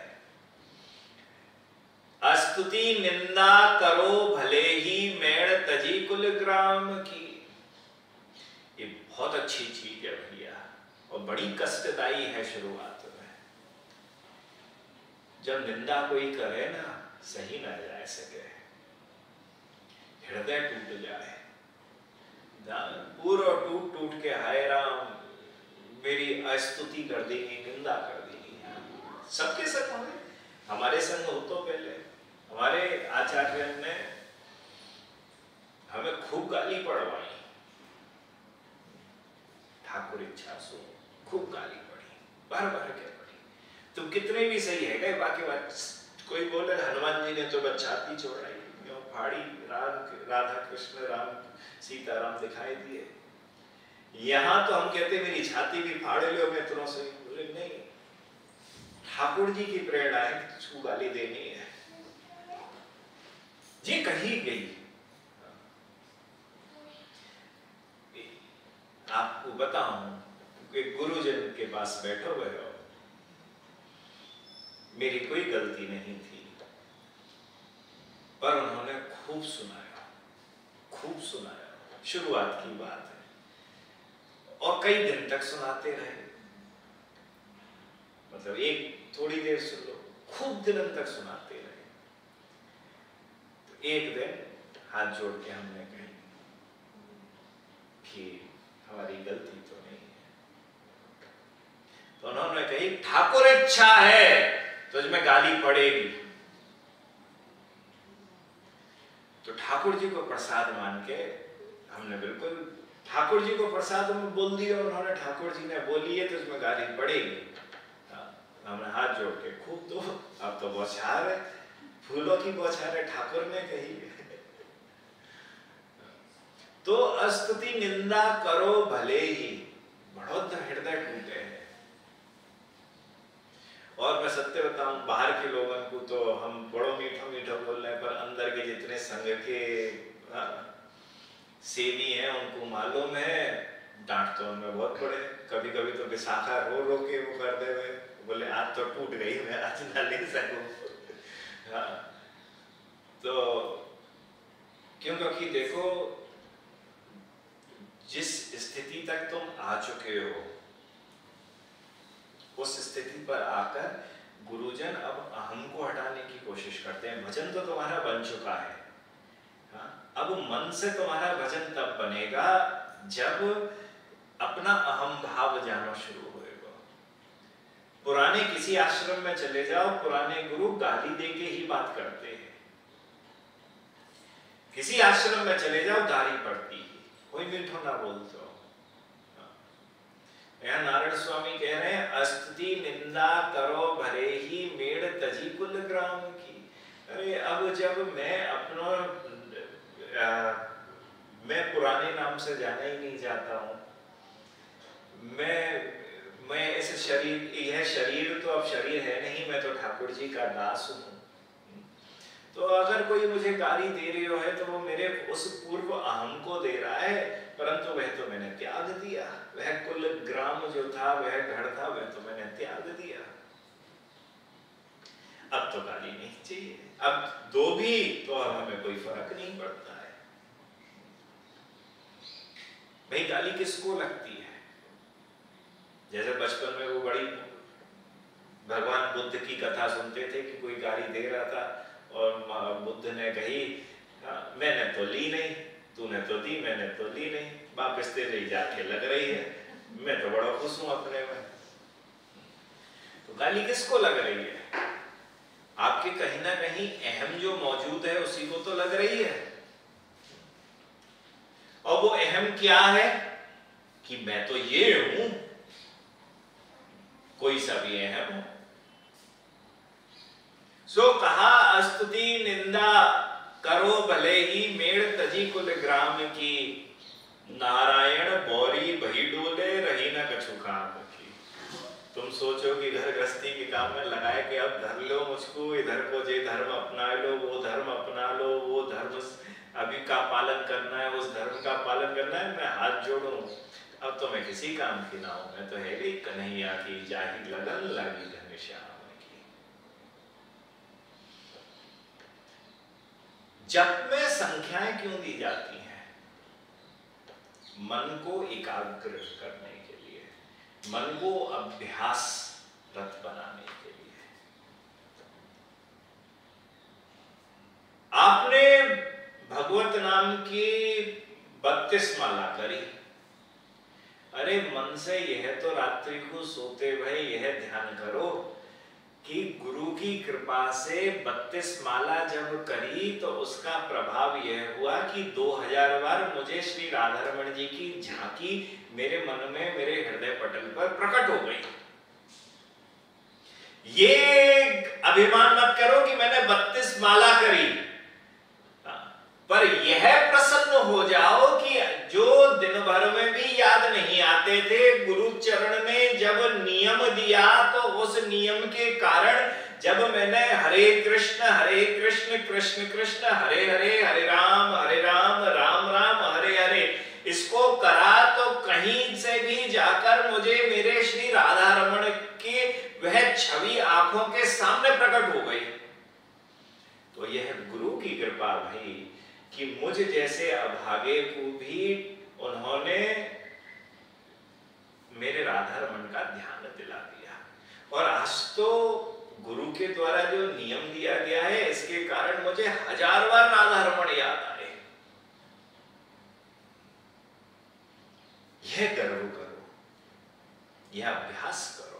अस्तुति निंदा करो भले ही, मैण तजी कुल ग्राम की। ये बहुत अच्छी चीज है भैया, और बड़ी कष्टदायी है शुरुआत में। जब निंदा कोई करे ना, सही ना जाए सके, हृदय टूट जाए, पूरा टूट टूट के हाय राम मेरी अस्तुति कर देगी, निंदा कर देगी। सबके संग होंगे, हमारे संग हो तो पहले हमारे आचार्य ने हमें खूब गाली पड़वाई, ठाकुर इच्छा सो खूब गाली पड़ी, बार बार के पड़ी। तुम कितने भी सही है गए, बाकी बात कोई बोले हनुमान जी ने तो बच्चाती छोड़ाई, क्यों फाड़ी, राम राधा कृष्ण राम सीता राम दिखाई दिए। यहां तो हम कहते मेरी छाती भी फाड़ लो मैं तुरों से, बोले नहीं, ठाकुर जी की प्रेरणा है कि तुझको गाली देनी है, ये कही गई। आपको बताऊं कि गुरुजन के पास बैठो हुए हो, मेरी कोई गलती नहीं थी, पर उन्होंने खूब सुनाया, खूब सुनाया, शुरुआत की बात है, और कई दिन तक सुनाते रहे। मतलब एक थोड़ी देर सुन लो, खूब दिनों तक सुनाते रहे। तो एक दिन हाथ जोड़ के हमने कही कि हमारी गलती तो नहीं है। तो उन्होंने कही ठाकुर इच्छा है तुझमें गाली पड़ेगी। तो ठाकुर जी को प्रसाद मान के हमने बिल्कुल ठाकुर जी को प्रसाद में बोल दिया, उन्होंने ठाकुर जी ने बोली है तो उसमें गाली पड़ेगी। हमने हाथ जोड़ के खूब दो, अब तो बौछार है, फूलों की बौछार है, ठाकुर ने कही। तो अस्तुति निंदा करो भले ही, बढ़ोत हृदय टूटे हैं। और मैं सत्य बताऊं, बाहर के लोगों को तो हम बड़ो मीठो मीठो बोल रहे हैं, पर अंदर के जितने संघ के सेवी हैं उनको मालूम है डांट तो उनमें बहुत पड़े। कभी कभी तो विशाखा रो रो के वो कर दे हुए, बोले आज तो टूट गई, मैं आज ना ले सकूं। हाँ, तो क्यों, क्योंकि देखो जिस स्थिति तक तुम आ चुके हो, उस स्थिति पर आकर गुरुजन अब अहम को हटाने की कोशिश करते हैं। भजन तो तुम्हारा बन चुका है, हाँ? अब मन से तुम्हारा भजन तब बनेगा जब अपना अहम भाव जाना शुरू होएगा। पुराने किसी आश्रम में चले जाओ, पुराने गुरु गाली देके ही बात करते हैं। किसी आश्रम में चले जाओ गाली पड़ती है, कोई मीठो ना बोलते हो। यहाँ नारायण स्वामी कह रहे हैं अस्तुति निंदा करो भरे ही मेड़ तजी कुल ग्राम की। अरे अब जब मैं अपना आ, मैं पुराने नाम से जाना ही नहीं चाहता हूँ, मैं मैं इस शरीर, यह शरीर तो अब शरीर है नहीं, मैं तो ठाकुर जी का दास हूँ। तो अगर कोई मुझे गाली दे रही है तो वो मेरे उस पूर्व अहम को दे रहा है, परंतु वह तो मैंने त्याग दिया। वह कुल ग्राम जो था, वह घर था, वह तो मैंने त्याग दिया। अब तो गाली नहीं चाहिए, अब दो भी तो हमें कोई फर्क नहीं पड़ता है। भाई गाली किसको लगती है? जैसे बचपन में वो बड़ी भगवान बुद्ध की कथा सुनते थे कि कोई गाली दे रहा था और बुद्ध ने कही मैंने तो ली नहीं, तूने तो दी, मैंने तो ली नहीं, वापस तेरे जाके लग रही है, मैं तो बड़ा खुश हूं अपने में। तो गाली किसको लग रही है? आपके कहीं ना कहीं अहम जो मौजूद है उसी को तो लग रही है। और वो अहम क्या है कि मैं तो ये हूं, कोई सा भी अहम हो। सो कहा अस्तुति निंदा करो भले ही मेड़ तजी कुल ग्राम की, नारायण बौरी भई डोले रही न कछु काम की। तुम सोचो कि घर गृहस्थी के काम में लगाए कि अब धर लो मुझको, इधर को जे धर्म अपना लो, वो धर्म अपना लो, वो धर्म अभी का पालन करना है, उस धर्म का पालन करना है, मैं हाथ जोड़ूं, अब तो मैं किसी काम की ना हूं, मैं तो है भी कन्हैया की जाहि लगन लगी घनश्याम की। जप में संख्याएं क्यों दी जाती हैं? मन को एकाग्र करने के लिए, मन को अभ्यासरत बनाने के लिए। आपने भगवत नाम की बत्तीस माला करी, अरे मन से यह तो रात्रि को सोते भय यह ध्यान करो कि गुरु की कृपा से बत्तीस माला जब करी तो उसका प्रभाव यह हुआ कि दो हजार बार मुझे श्री राधारमण जी की झांकी मेरे मन में, मेरे हृदय पटल पर प्रकट हो गई। ये अभिमान मत करो कि मैंने बत्तीस माला करी, पर यह प्रसन्न हो जाओ कि जो दिन भर में भी याद नहीं आते थे, गुरु चरण ने जब नियम दिया तो उस नियम के कारण जब मैंने हरे कृष्ण हरे कृष्ण कृष्ण कृष्ण हरे हरे हरे राम हरे राम राम राम हरे हरे इसको करा तो कहीं से भी जाकर मुझे मेरे श्री राधा रमण की वह छवि आंखों के सामने प्रकट हो गई। तो यह गुरु की कृपा भाई कि मुझ जैसे अभागे को भी उन्होंने मेरे राधा रमण का ध्यान दिला दिया। और आज तो गुरु के द्वारा जो नियम दिया गया है इसके कारण मुझे हजार बार राधा रमण याद आए। यह गर्व करो, यह अभ्यास करो।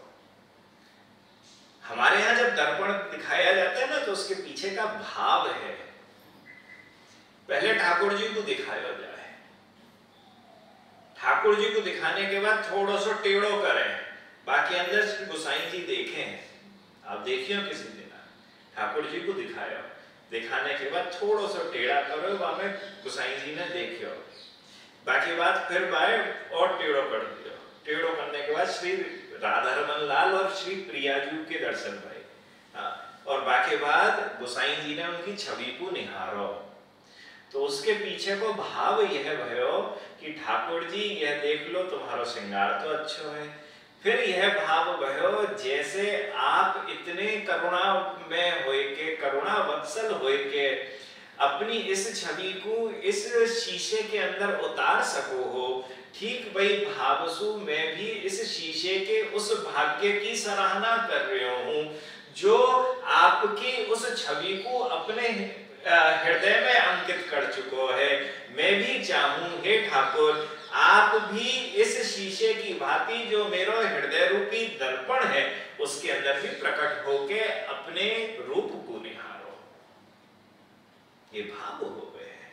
हमारे यहां जब दर्पण दिखाया जाता है ना तो उसके पीछे का भाव है, पहले ठाकुर जी को दिखाया जाए, ठाकुर जी को दिखाने के बाद थोड़ा सा टेढ़ो करें, बाकी अंदर गोसाई जी देखें। आप देखियो किसी दिन ठाकुर जी को दिखाया, दिखाने के बाद थोड़ा सा टेढ़ा करो, वहां गोसाई जी ने देखियो, बाकी बात फिर बाय और टेढ़ो कर दियो। टेढ़ो करने के बाद श्री राधा रमन लाल और श्री प्रियाजू के दर्शन भाई, हाँ, और बाकी बाद गोसाई जी ने उनकी छवि को निहारो। तो उसके पीछे को भाव यह भयो कि ठाकुर जी यह देख लो तुम्हारा श्रृंगार तो अच्छा है। फिर यह भाव भयो जैसे आप इतने करुणा में होए के, करुणा वत्सल होए के अपनी इस छवि को इस शीशे के अंदर उतार सको हो, ठीक वही भावसु मैं भी इस शीशे के उस भाग्य की सराहना कर रहा हूँ जो आपकी उस छवि को अपने हृदय में अंकित कर चुको है। मैं भी चाहूं हे ठाकुर आप भी इस शीशे की भांति जो मेरा हृदय रूप रूपी दर्पण है उसके अंदर भी प्रकट होके अपने रूप को निहारो। ये भाव हो गए हैं।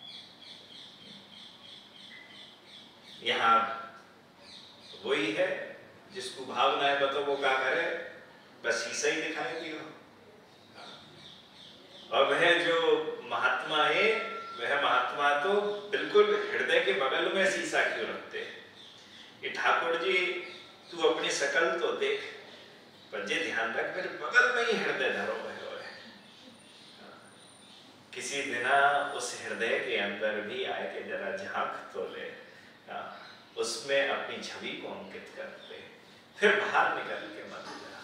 यहां वही है जिसको भावना है बताओ वो क्या करे, बस शीशा ही दिखाई दियो। और वह जो महात्मा है वह महात्मा तो बिल्कुल हृदय के बगल में शीशा क्यों रखते हैं? ये ठाकुर जी तू अपनी शकल तो देख, पर जे ध्यान रख मेरे बगल में ही हृदय धरो है। किसी दिना उस हृदय के अंदर भी आए के जरा झांक तो ले, उसमें अपनी छवि को अंकित करते, फिर बाहर निकल के मत जा।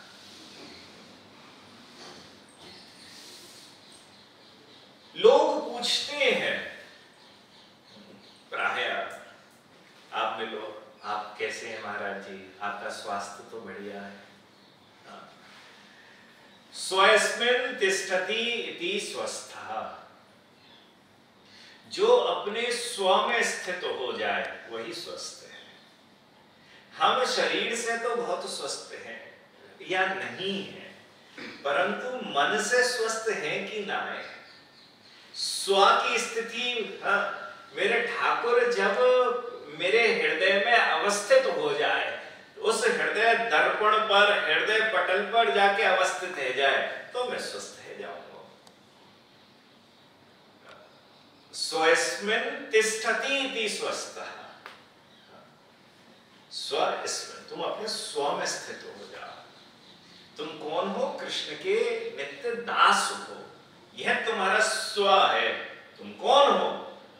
लोग पूछते हैं प्राय आप मिलो, आप कैसे हैं महाराज जी, आपका स्वास्थ्य तो बढ़िया है। स्वस्मिन् तिष्ठति इति स्वस्थः, जो अपने स्व में स्थित हो जाए वही स्वस्थ है। हम शरीर से तो बहुत स्वस्थ हैं या नहीं है, परंतु मन से स्वस्थ हैं कि ना है। स्व की स्थिति, हाँ, मेरे ठाकुर जब मेरे हृदय में अवस्थित हो जाए, उस हृदय दर्पण पर, हृदय पटल पर जाके अवस्थित है जाए, तो मैं स्वस्थ है जाऊंगा। स्वस्मिन् तिष्ठति इति स्वस्थः, स्वस्मिन्, तुम अपने स्व में स्थित हो जाओ। तुम कौन हो? कृष्ण के नित्य दास हो, यह तुम्हारा स्व है। तुम कौन हो?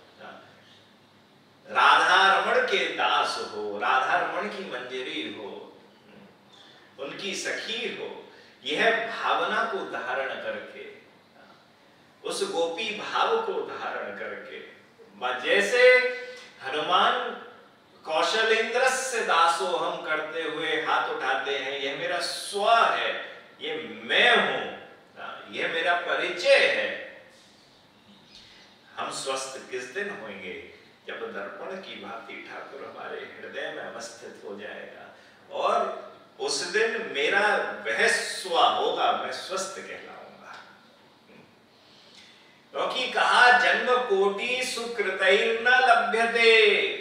राधा रमण के दास हो, राधा रमण की मंजरी हो, उनकी सखी हो। यह भावना को धारण करके, उस गोपी भाव को धारण करके, जैसे हनुमान कौशलेंद्रस्य दासो हम करते हुए हाथ उठाते हैं, यह मेरा स्व है, ये मैं हूं, यह मेरा परिचय है। हम स्वस्थ किस दिन होंगे? जब दर्पण की भांति ठाकुर हमारे हृदय में अवस्थित हो जाएगा, और उस दिन मेरा वह स्व होगा, मैं स्वस्थ कहलाऊंगा। क्योंकि कहा जन्म कोटि सुकृतैर्न लभ्यते,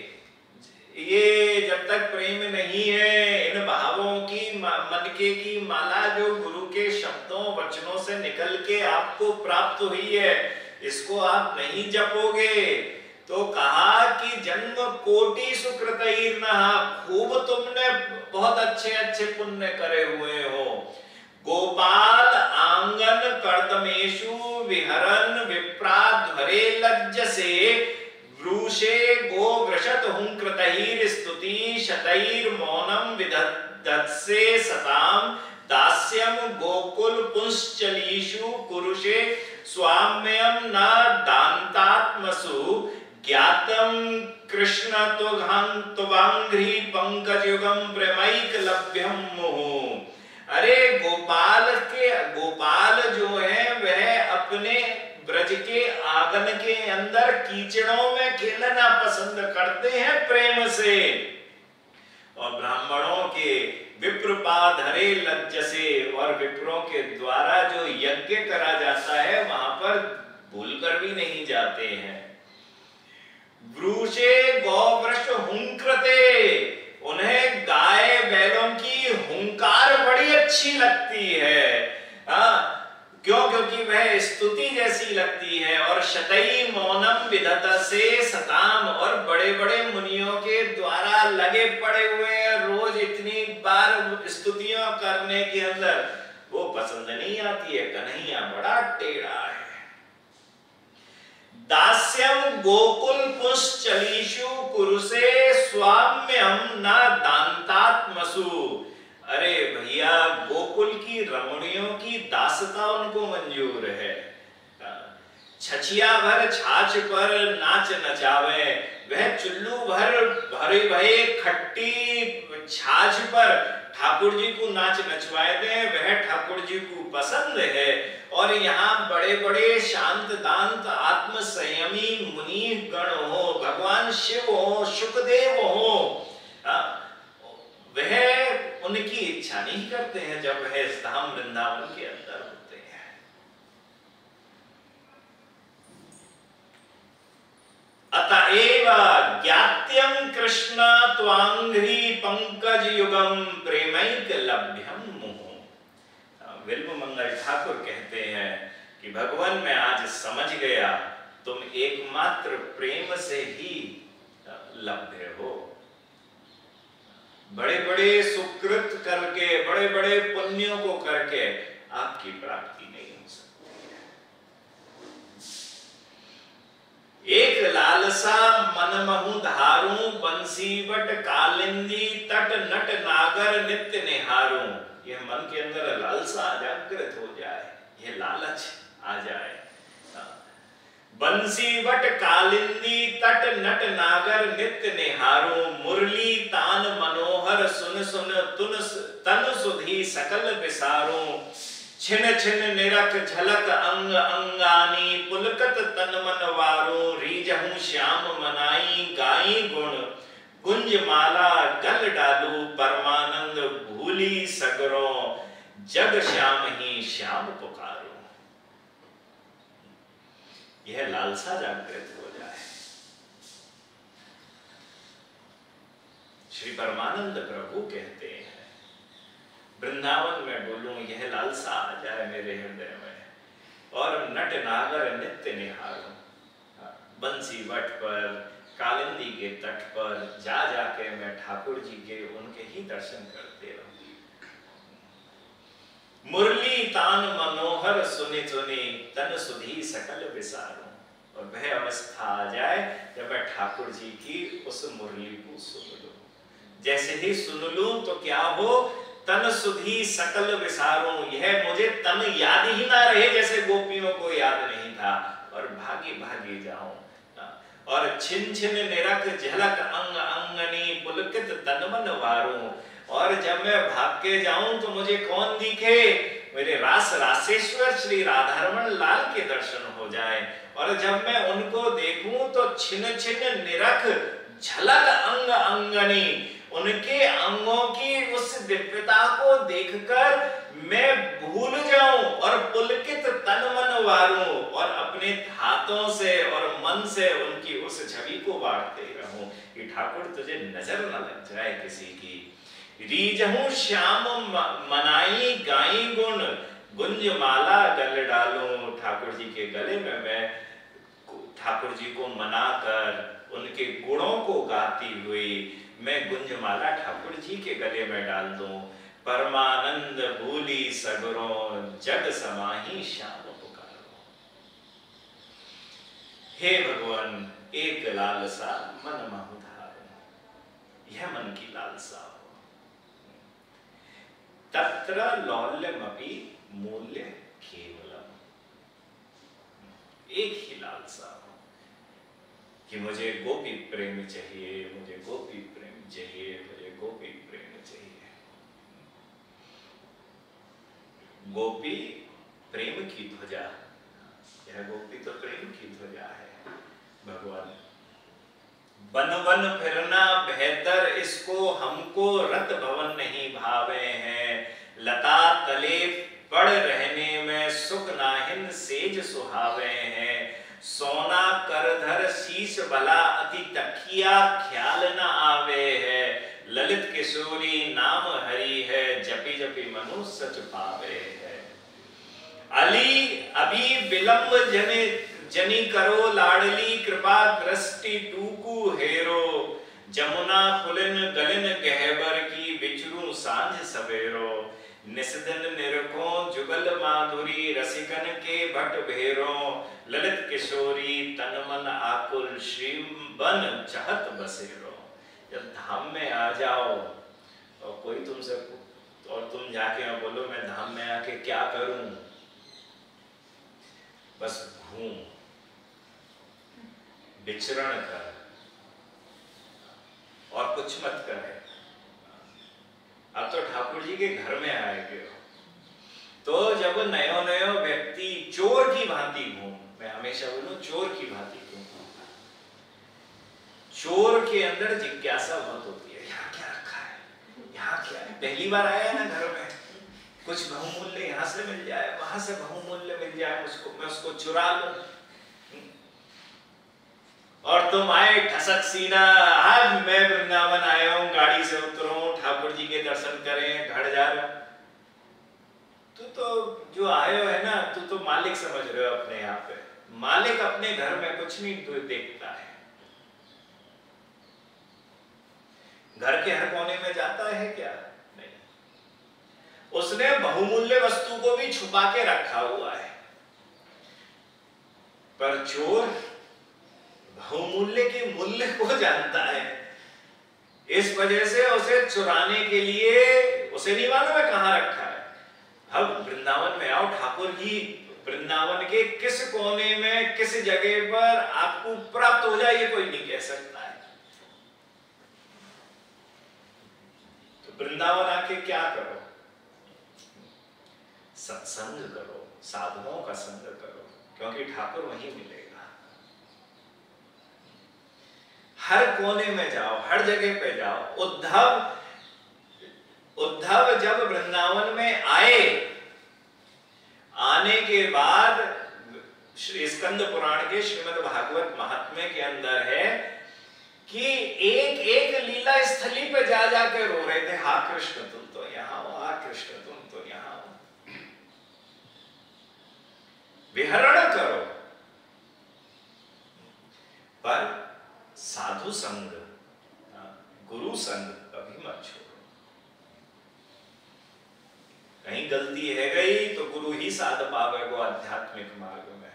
ये जब तक प्रेम नहीं है, इन भावों की मन के की माला जो गुरु के शब्दों वचनों से निकल के आपको प्राप्त हुई है, इसको आप नहीं जपोगे तो कहा कि जन्म कोटि सुकृतैर्न, खूब तुमने बहुत अच्छे अच्छे पुण्य करे हुए हो। गोपाल आंगन कर्दमेषु विहरन विप्राध्वरे लज्जसे, वृषे गो वृषत हुंकृतैर स्तुति शतैर मौनम विदधत्से सताम, दास्यम गोकुल पुंश्चलीषु कुरुषे स्वाम्यम न दान्तात्मसु, ज्ञातम कृष्ण तुगांघ्रि पंकजयुगम प्रेमैक लभ्यम मुहुः। अरे गोपाल के गोपाल जो है वह अपने ब्रज के आंगन के अंदर कीचड़ों में खेलना पसंद करते हैं प्रेम से, और ब्राह्मणों के विप्रपाधरे लज्जसे, और विप्रों के द्वारा जो यज्ञ करा जाता है वहां पर भूलकर भी नहीं जाते हैं। वृषे गौवृष हुंकृते, उन्हें गाय बैलों की हुंकार बड़ी अच्छी लगती है। आ, क्यों? क्योंकि वह स्तुति जैसी लगती है। और शतई मौनम विदधत्से सताम, और बड़े बड़े मुनियों के द्वारा लगे पड़े हुए हैं रोज इतनी बार स्तुतियां करने के अंदर, वो पसंद नहीं आती है। कन्हैया बड़ा टेढ़ा है। दास्यम गोकुल पुंश्चलीषु कुरुषे स्वाम्यम न दान्तात्मसु, अरे भैया गोकुल की रमणियों की दासता उनको मंजूर है। छछिया भर छाछ पर नाच नचावे, वह चुल्लू भर भरे भये खट्टी छाछ पर ठाकुर जी को नाच नचवाए दे, वह ठाकुर जी को पसंद है। और यहाँ बड़े बड़े शांत दांत आत्म संयमी मुनि गण हो, भगवान शिव हो, शुकदेव हो, वह उनकी इच्छा नहीं करते हैं जब है इस धाम वृंदावन के अंदर होते हैं। अतएव ज्ञात्यम कृष्ण त्वांघ्रि पंकज युगम प्रेमैक लभ्यम मुहुः। विल्व मंगल ठाकुर कहते हैं कि भगवान मैं आज समझ गया तुम एकमात्र प्रेम से ही लभ्य हो। बड़े बड़े सुकृत करके, बड़े बड़े पुण्यों को करके आपकी प्राप्ति नहीं हो सकती है। एक लालसा मनमहु धारू, बंसीवट कालिंदी तट नट नागर नित्य निहारू। यह मन के अंदर लालसा जागृत हो जाए, यह लालच आ जाए। बंसीवट कालिंदी तट नट नागर नित्य निहारू, मुरली तान मनोहर सुन सुन तुन तन सुधी सकल विसारू। छिन छिन निरख झलक अंग अंगानी, पुलकत तन मन वारू। रीजहूं श्याम मनाई गाई गुण, गुंज माला गल डालू। परमानंद भूली सगरों, जग श्याम ही श्याम पुकारो। यह लालसा जागृत हो जाए। श्री परमानंद प्रभु कहते हैं वृंदावन में बोलूं, यह लालसा आ जाए मेरे हृदय में और नट नागर नित्य निहारूं। बंसी वट पर, कालिंदी के तट पर जा जाके मैं ठाकुर जी के उनके ही दर्शन करते रहूं। मुरली तान मनोहर सुनी सुनी तन सुधी सकल विसारूं। और वह अवस्था आ जाए जब मैं ठाकुर जी की उस मुरली को सुन लूं। जैसे ही सुन लूं तो क्या हो, तन सुधी सकल विसारूं। यह मुझे तन याद ही ना रहे जैसे गोपियों को याद नहीं था, और भागी भागी जाऊं। और छिन छिन निरख झलक अंग अंगनी, पुलकित तन मन वारूं। और जब मैं भाग के जाऊं तो मुझे कौन दिखे, मेरे रास रासेश्वर श्री राधारमण लाल के दर्शन हो जाए। और जब मैं उनको देखूं तो छिन छिन निरख झलक अंग अंगनी, उनके अंगों की उस दिव्यता को देखकर मैं भूल जाऊं और पुलकित तन मन वारूं, और अपने हाथों से और मन से उनकी उस छवि को बांटते रहूं कि ठाकुर तुझे नजर न लग जाए किसी की। रीजहूं श्याम मनाई गाई गुण, गुंज माला गल डालूं। ठाकुर जी के गले में मैं ठाकुर जी को मनाकर उनके गुणों को गाती हुई मैं गुंजमाला ठाकुर जी के गले में डाल दूं। परमानंद भूली सगरों, जग समाही श्याम पुकारो। हे भगवान, एक लालसा मन महु धारो, यह मन की लालसा हो। तत्र लौल्यमपि मूल्य केवलम, एक ही लालसा हो कि मुझे गोपी प्रेम चाहिए, मुझे गोपी प्रेम चाहिए, मुझे गोपी प्रेम चाहिए। गोपी प्रेम की ध्वजा, यह गोपी तो प्रेम की ध्वजा है। भगवान वन वन फिरना बेहतर, इसको हमको रत भवन नहीं भावे हैं। लता तले पड़ रहने में सुख नाहिन सेज सुहावे हैं। सोना करधर शीश भला अति तकिया ख्याल न आवे है। ललित किशोरी नाम हरि है, जपी जपी मनु सच पावे है। अली अभी विलंब जने जनी करो लाडली, कृपा दृष्टि टूकू हेरो। जमुना पुलिन गलिन गहबर की, बिचरू सांझ सवेरो। निस्दिन निरखों जुगल माधुरी, रसिकन के भट भेरो। ललित किशोरी तन मन आकुल, श्री बन चाहत बसेरो। जब धाम में आ जाओ और कोई तुमसे और तुम जाके बोलो मैं धाम में आके क्या करूं, बस घूम, विचरण कर और कुछ मत करे। अब तो ठाकुर जी के घर में आएंगे तो जब नयो नयो व्यक्ति चोर की भांति घूम, मैं हमेशा बोलूं चोर की भांति घूम। चोर के अंदर जिज्ञासा बहुत होती है, यहाँ क्या रखा है, यहाँ क्या है, पहली बार आया है ना घर में, कुछ बहुमूल्य यहाँ से मिल जाए, वहां से बहुमूल्य मिल जाए, उसको मैं उसको चुरा लूं। और तुम आए ठसक सीना, आज मैं वृंदावन आया हूं, गाड़ी से उतरूं, ठाकुर जी के दर्शन करें, घर जा रहा। तू तो जो आए हो है ना, तू तो मालिक समझ रहे हो अपने यहाँ पे। मालिक अपने घर में कुछ नहीं देखता है, घर के हर कोने में जाता है क्या? नहीं, उसने बहुमूल्य वस्तु को भी छुपा के रखा हुआ है। पर चोर बहुमूल्य के मूल्य को जानता है, इस वजह से उसे चुराने के लिए, उसे नहीं मालूम है कहां रखा है। अब वृंदावन में आओ, ठाकुर जी वृंदावन के किस कोने में किस जगह पर आपको प्राप्त हो जाए ये कोई नहीं कह सकता है। तो वृंदावन आके क्या करो? सत्संग करो, साधुओं का संग करो, क्योंकि ठाकुर वहीं मिलेगा। हर कोने में जाओ, हर जगह पे जाओ। उद्धव उद्धव जब वृंदावन में आए, आने के बाद श्री स्कंद पुराण के श्रीमद् भागवत महात्म्य के अंदर है कि एक एक लीला स्थली पे जा जाके रो रहे थे, हा कृष्ण तुम तो यहाँ हो, हा कृष्ण तुम तो यहाँ हो, विहरण करो। पर साधु संग, गुरु संग कभी मत छोड़ो। कहीं गलती है गई तो गुरु ही साध पावे वो आध्यात्मिक मार्ग में,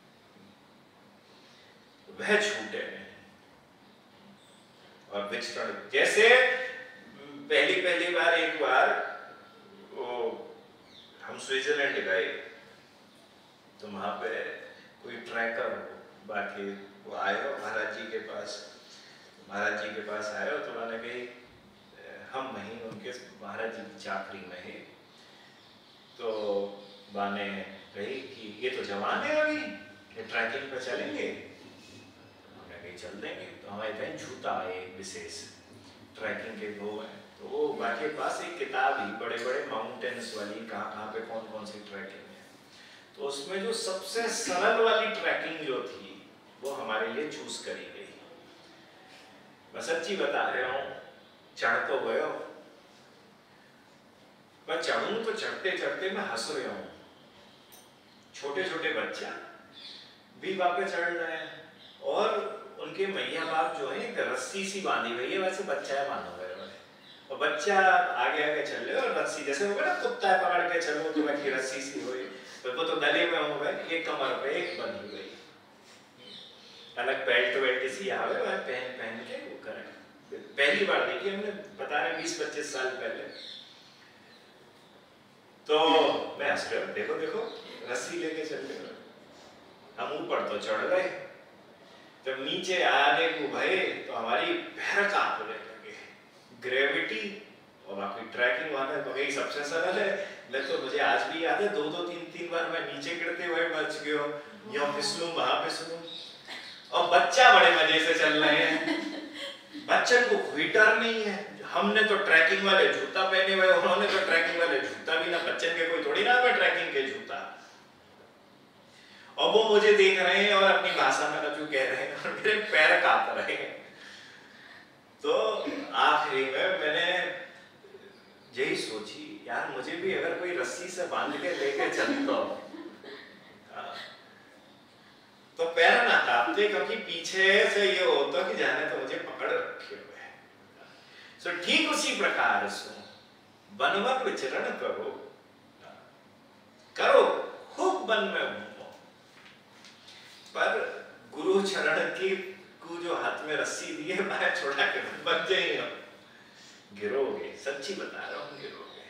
वह छूटे नहीं। और विचरण, जैसे पहली पहली बार एक बार वो हम स्विट्जरलैंड गए, तो वहां पे कोई ट्रैकर हो, बाकी वो आए हो महाराज जी के पास, महाराज जी के पास आए हो तो मैंने कही हम वहीं उनके महाराज जी की चाकरी में है। तो बाने कही कि ये तो जवान है अभी, ये ट्रैकिंग पर चलेंगे, हमने कही चल देंगे। तो हमारे कहीं जूता है विशेष ट्रैकिंग के वो है, तो वो बाकी पास एक किताब ही बड़े बड़े माउंटेन्स वाली, कहाँ कहाँ पे कौन कौन सी ट्रैकिंग है, तो उसमें जो सबसे सरल वाली ट्रैकिंग जो थी वो हमारे लिए चूज करी गई। मैं सच्ची बता रहा हूँ, चढ़ तो गए हो, मैं चढ़ूं तो चढ़ते चढ़ते मैं हंस रहा हूँ। छोटे छोटे बच्चा भी वहां पे चढ़ रहे हैं, और उनके मैया बाप जो है एक रस्सी सी बांधी हुई है, वैसे बच्चा है मानो गए, और बच्चा आगे आगे चल रहे और रस्सी जैसे होगा ना कुत्ता है पकड़ के चलो तो वैसी रस्सी सी हुई, तो वो तो गले में हो गए, एक कमर पे एक बंधी हुई, अलग बेल्ट वेल्ट सी आवे वह पहन पहन के वो करें। पहली बार देखी हमने, बता रहे बीस पच्चीस साल पहले। तो मैं हंस रहा, देखो देखो रस्सी लेके चल रहे, हम ऊपर तो चढ़ गए, जब नीचे आने को भय तो हमारी पैर कांपने लगे, ग्रेविटी और बाकी ट्रैकिंग वाला बगैर सबसे सरल है। मैं तो मुझे आज भी याद है, दो दो तीन तीन बार मैं नीचे गिरते हुए बच गया, यहाँ फिसलूं वहां फिसलूं, और बच्चा बड़े मजे से चल रहे हैं, बच्चन को कोई डर नहीं है। हमने तो ट्रैकिंग वाले जूता पहने हुए, उन्होंने तो ट्रैकिंग वाले जूता भी ना, बच्चन के कोई थोड़ी ना है ट्रैकिंग के जूता, और वो मुझे देख रहे हैं और अपनी भाषा में रजू कह रहे हैं और मेरे पैर कांप रहे हैं। तो आखिरी में मैंने यही सोची, यार मुझे भी अगर कोई रस्सी से बांध के लेके चलता तो पैर ना कांपते, क्योंकि पीछे से ये होता कि जाने तो मुझे पकड़ रखे हुए हैं। सो ठीक उसी प्रकार से वन वन विचरण करो करो खूब वन में घूमो, पर गुरु चरण की को जो हाथ में रस्सी दी है मैं छोड़ा के बच जाइए, गिरोगे, सच्ची बता रहा हूं गिरोगे।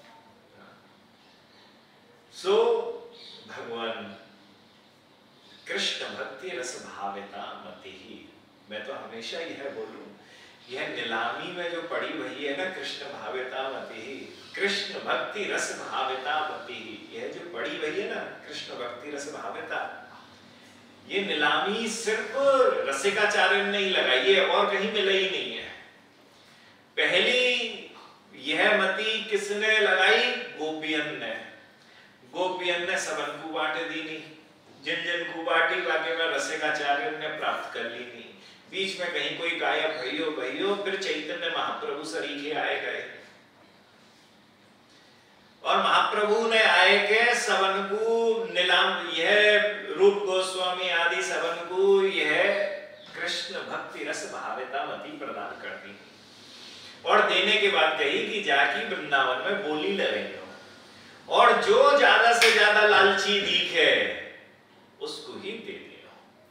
सो भगवान कृष्ण भक्ति रस भाविता मति ही, मैं तो हमेशा यह बोलूं, यह नीलामी में जो पड़ी वही है ना, कृष्ण भाविता मति ही, कृष्ण भक्ति रस भाविता मति ही, यह जो पड़ी वही है ना कृष्ण भक्ति रस भाविता, ये नीलामी सिर्फ रसिकाचार्य ने नहीं लगाई है और कहीं मिला ही नहीं है। पहली यह मति किसने लगाई? गोपियन ने। गोपियन ने सबन को बांटे दी नहीं, जिन जिन को बांटी बाकी में रसिकाचार्य ने प्राप्त कर ली नहीं। बीच में कहीं कोई गायब भइयो भइयो, फिर चैतन्य महाप्रभु सरीखे आए गए और महाप्रभु ने आए के सबन को नीलाम, यह रूप गोस्वामी आदि सबन को यह कृष्ण भक्ति रस भाविता मति प्रदान कर दी और देने के बाद कही कि जाकी वृंदावन में बोली लगे और जो ज्यादा से ज्यादा लालची दिखे उसको ही दे दिया।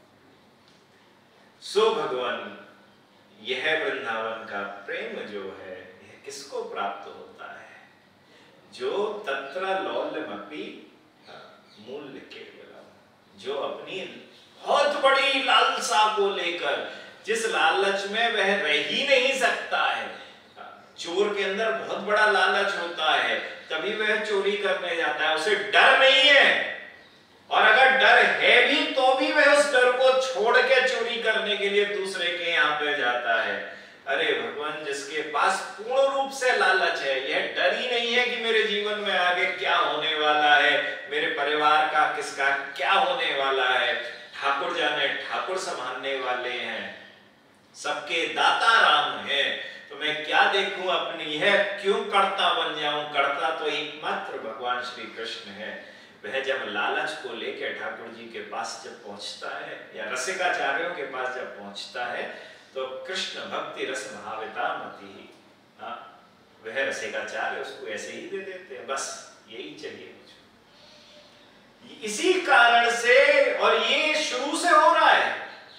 सो भगवान, यह वृंदावन का प्रेम जो है यह किसको प्राप्त होता है? जो तत्र लौल्यमपि मूल्य केवलम, जो अपनी बहुत बड़ी लालसा को लेकर, जिस लालच में वह रह ही नहीं सकता है। चोर के अंदर बहुत बड़ा लालच होता है, तभी वह चोरी करने जाता है, उसे डर नहीं है, और अगर डर है भी तो भी वह उस डर को छोड़ के चोरी करने के लिए दूसरे के यहाँ पे जाता है। अरे भगवान, जिसके पास पूर्ण रूप से लालच है, यह डर ही नहीं है कि मेरे जीवन में आगे क्या होने वाला है, मेरे परिवार का किसका क्या होने वाला है। ठाकुर जाने ठाकुर संभालने वाले हैं, सबके दाता राम है, तो मैं क्या देखूं अपनी है, क्यों करता बन जाऊं? करता तो एकमात्र भगवान श्री कृष्ण है। वह जब लालच को लेकर ठाकुर जी के पास जब पहुंचता है या रसिकाचार्यों के पास जब पहुंचता है तो कृष्ण भक्ति रस भाविता मति ही, वह रसिकाचार्य उसको ऐसे ही दे देते हैं, बस यही चाहिए मुझे। इसी कारण से, और ये शुरू से हो रहा है,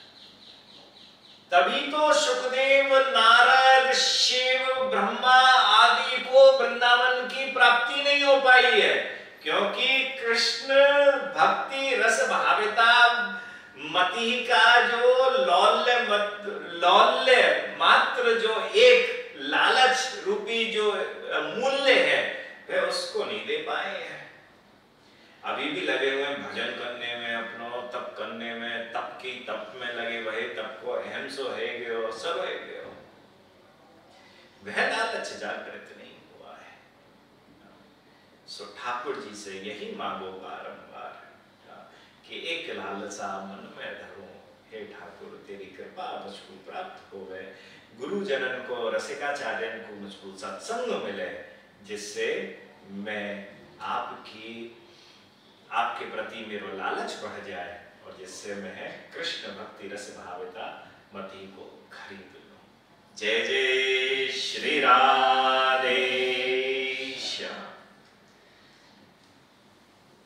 तभी तो सुखदेव, नारद, शिव, ब्रह्मा आदि को वृंदावन की प्राप्ति नहीं हो पाई है, क्योंकि कृष्ण भक्ति रस भाविता मति का जो लौल्य मत, लौल्य मात्र जो एक लालच रूपी जो मूल्य है वह उसको नहीं दे पाए हैं। अभी भी लगे हुए भजन करने में, अपनो तप करने में, तप की तप में लगे, वही तप को अहम सो है गयो, सब है गयो, वह लालच जागृत नहीं हुआ है। सो ठाकुर जी से यही मांगो बारंबार कि एक लालसा मन में धरो, हे ठाकुर तेरी कृपा मुझको प्राप्त हो गए, गुरु जनन को, रसिकाचार्यन को मुझको सत्संग मिले, जिससे मैं आपकी आपके प्रति मेरा लालच बढ़ जाए और जिससे मैं कृष्ण भक्ति रस भाविता मति को खरीद लूं। जय जय श्री राधे।